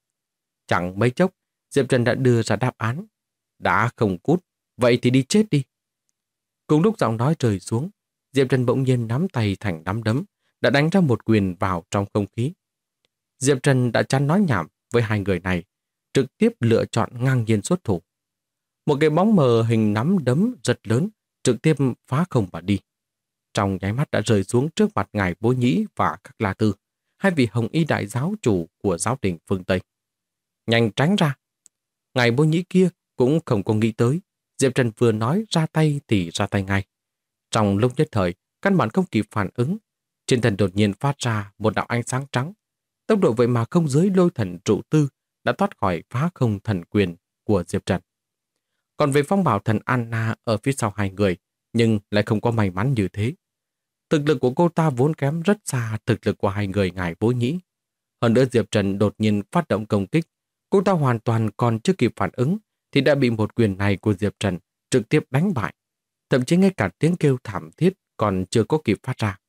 Chẳng mấy chốc, Diệp Trần đã đưa ra đáp án. Đã không cút, vậy thì đi chết đi. Cùng lúc giọng nói rơi xuống, Diệp Trần bỗng nhiên nắm tay thành nắm đấm, đã đánh ra một quyền vào trong không khí. Diệp Trần đã chán nói nhảm với hai người này, trực tiếp lựa chọn ngang nhiên xuất thủ. Một cái bóng mờ hình nắm đấm rất lớn, trực tiếp phá không mà đi. Trong nháy mắt đã rơi xuống trước mặt ngài Bố Nhĩ và Khắc La Tư, hai vị hồng y đại giáo chủ của giáo đình phương Tây. Nhanh tránh ra! Ngài Bố Nhĩ kia cũng không có nghĩ tới, Diệp Trần vừa nói ra tay thì ra tay ngay. Trong lúc nhất thời, căn bản không kịp phản ứng, trên thân đột nhiên phát ra một đạo ánh sáng trắng. Tốc độ vậy mà không dưới Lôi Thần Trụ Tư đã thoát khỏi phá không thần quyền của Diệp Trần. Còn về phong bảo thần Anna ở phía sau hai người, nhưng lại không có may mắn như thế. Thực lực của cô ta vốn kém rất xa thực lực của hai người ngài Bố Nhĩ. Hơn nữa Diệp Trần đột nhiên phát động công kích, cô ta hoàn toàn còn chưa kịp phản ứng thì đã bị một quyền này của Diệp Trần trực tiếp đánh bại. Thậm chí ngay cả tiếng kêu thảm thiết còn chưa có kịp phát ra.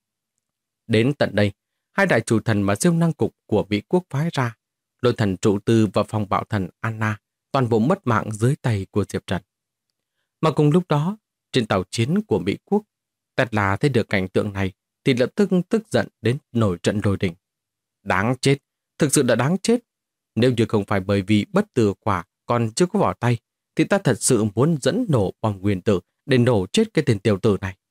Đến tận đây, hai đại chủ thần mà siêu năng cục của Mỹ quốc phái ra, Lôi Thần Trụ Tư và phong bạo thần Anna, toàn bộ mất mạng dưới tay của Diệp Trần. Mà cùng lúc đó, trên tàu chiến của Mỹ quốc, Tesla thấy được cảnh tượng này thì lập tức tức giận đến nổi trận lôi đình. Đáng chết, thực sự đã đáng chết. Nếu như không phải bởi vì bất tử quả còn chưa có vào tay, thì ta thật sự muốn dẫn nổ bom nguyên tử để nổ chết cái tên tiểu tử này.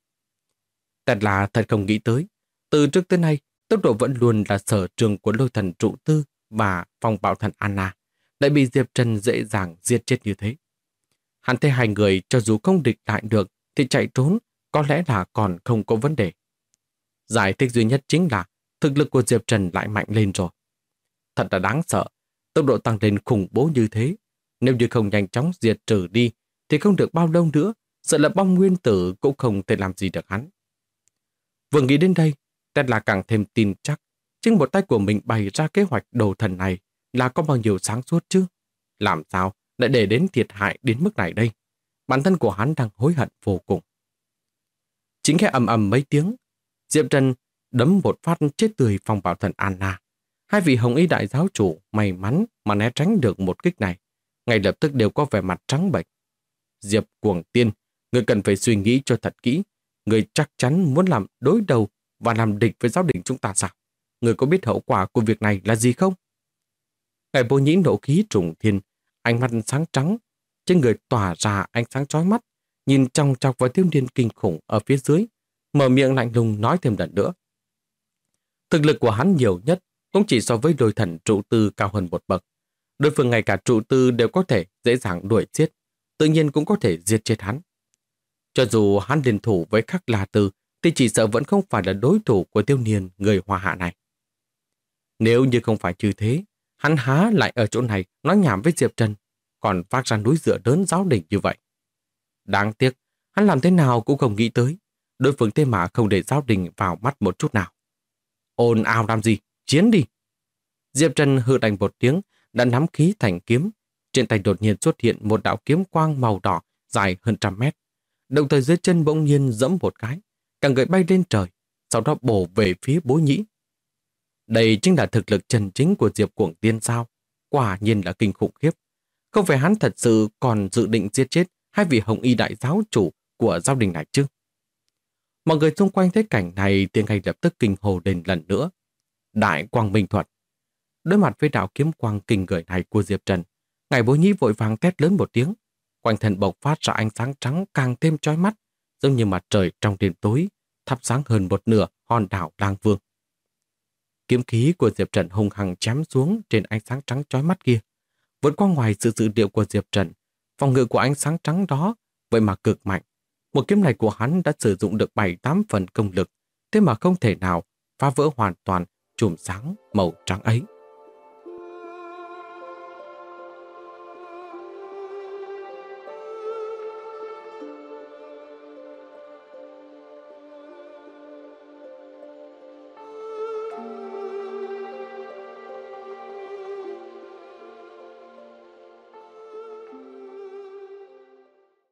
Tesla thật không nghĩ tới, từ trước tới nay, tốc độ vẫn luôn là sở trường của Lôi Thần Trụ Tư và phong bạo thần Anna, lại bị Diệp Trần dễ dàng giết chết như thế. Hắn thấy hai người cho dù không địch lại được thì chạy trốn có lẽ là còn không có vấn đề. Giải thích duy nhất chính là thực lực của Diệp Trần lại mạnh lên rồi. Thật là đáng sợ, tốc độ tăng lên khủng bố như thế. Nếu như không nhanh chóng diệt trừ đi thì không được bao lâu nữa, sợ là bom nguyên tử cũng không thể làm gì được hắn. Vừa nghĩ đến đây, Tesla càng thêm tin chắc chính một tay của mình bày ra kế hoạch đồ thần này là có bao nhiêu sáng suốt chứ. Làm sao lại để đến thiệt hại đến mức này đây? Bản thân của hắn đang hối hận vô cùng. Chính khi ầm ầm mấy tiếng, Diệp Trần đấm một phát chết tươi phong bạo thần Anna. Hai vị hồng y đại giáo chủ may mắn mà né tránh được một kích này, ngay lập tức đều có vẻ mặt trắng bệch. Diệp Cuồng Tiên, người cần phải suy nghĩ cho thật kỹ. Người chắc chắn muốn làm đối đầu và làm địch với giáo đình chúng ta sao? Người có biết hậu quả của việc này là gì không? Ngài Bố Nhĩ nộ khí trùng thiên, ánh mắt sáng trắng, trên người tỏa ra ánh sáng chói mắt, nhìn chòng chọc vào thiếu niên kinh khủng ở phía dưới, mở miệng lạnh lùng nói thêm lần nữa. Thực lực của hắn nhiều nhất cũng chỉ so với đôi thần trụ tư cao hơn một bậc. Đối phương ngay cả trụ tư đều có thể dễ dàng đuổi giết, tự nhiên cũng có thể giết chết hắn. Cho dù hắn liên thủ với Khắc La Tư thì chỉ sợ vẫn không phải là đối thủ của Tiêu Niên người Hoa Hạ này. Nếu như không phải như thế, hắn há lại ở chỗ này nói nhảm với Diệp Trần, còn phát ra núi dựa lớn giáo đình như vậy. Đáng tiếc, hắn làm thế nào cũng không nghĩ tới, đối phương thế mà không để giáo đình vào mắt một chút nào. Ồn ào làm gì, chiến đi! Diệp Trần hừ đành một tiếng, đã nắm khí thành kiếm. Trên tay đột nhiên xuất hiện một đạo kiếm quang màu đỏ dài hơn 100 mét. Đồng thời dưới chân bỗng nhiên giẫm một cái, cả người bay lên trời, sau đó bổ về phía Bối Nhĩ. Đây chính là thực lực chân chính của Diệp Cuồng Tiên sao? Quả nhiên là kinh khủng khiếp. Không phải hắn thật sự còn dự định giết chết hai vị Hồng Y đại giáo chủ của gia đình này chứ? Mọi người xung quanh thấy cảnh này thì ngay lập tức kinh hồ lên lần nữa. Đại Quang Minh Thuật. Đối mặt với đạo kiếm quang kinh người này của Diệp Trần, ngài Bối Nhĩ vội vàng thét lớn một tiếng, quanh thân bộc phát ra ánh sáng trắng càng thêm chói mắt, giống như mặt trời trong đêm tối, thắp sáng hơn một nửa hòn đảo Lang Vương. Kiếm khí của Diệp Trần hung hăng chém xuống trên ánh sáng trắng chói mắt kia. Vượt qua ngoài sự dự liệu của Diệp Trần, phòng ngự của ánh sáng trắng đó vậy mà cực mạnh. Một kiếm này của hắn đã sử dụng được 7-8 phần công lực, thế mà không thể nào phá vỡ hoàn toàn chùm sáng màu trắng ấy.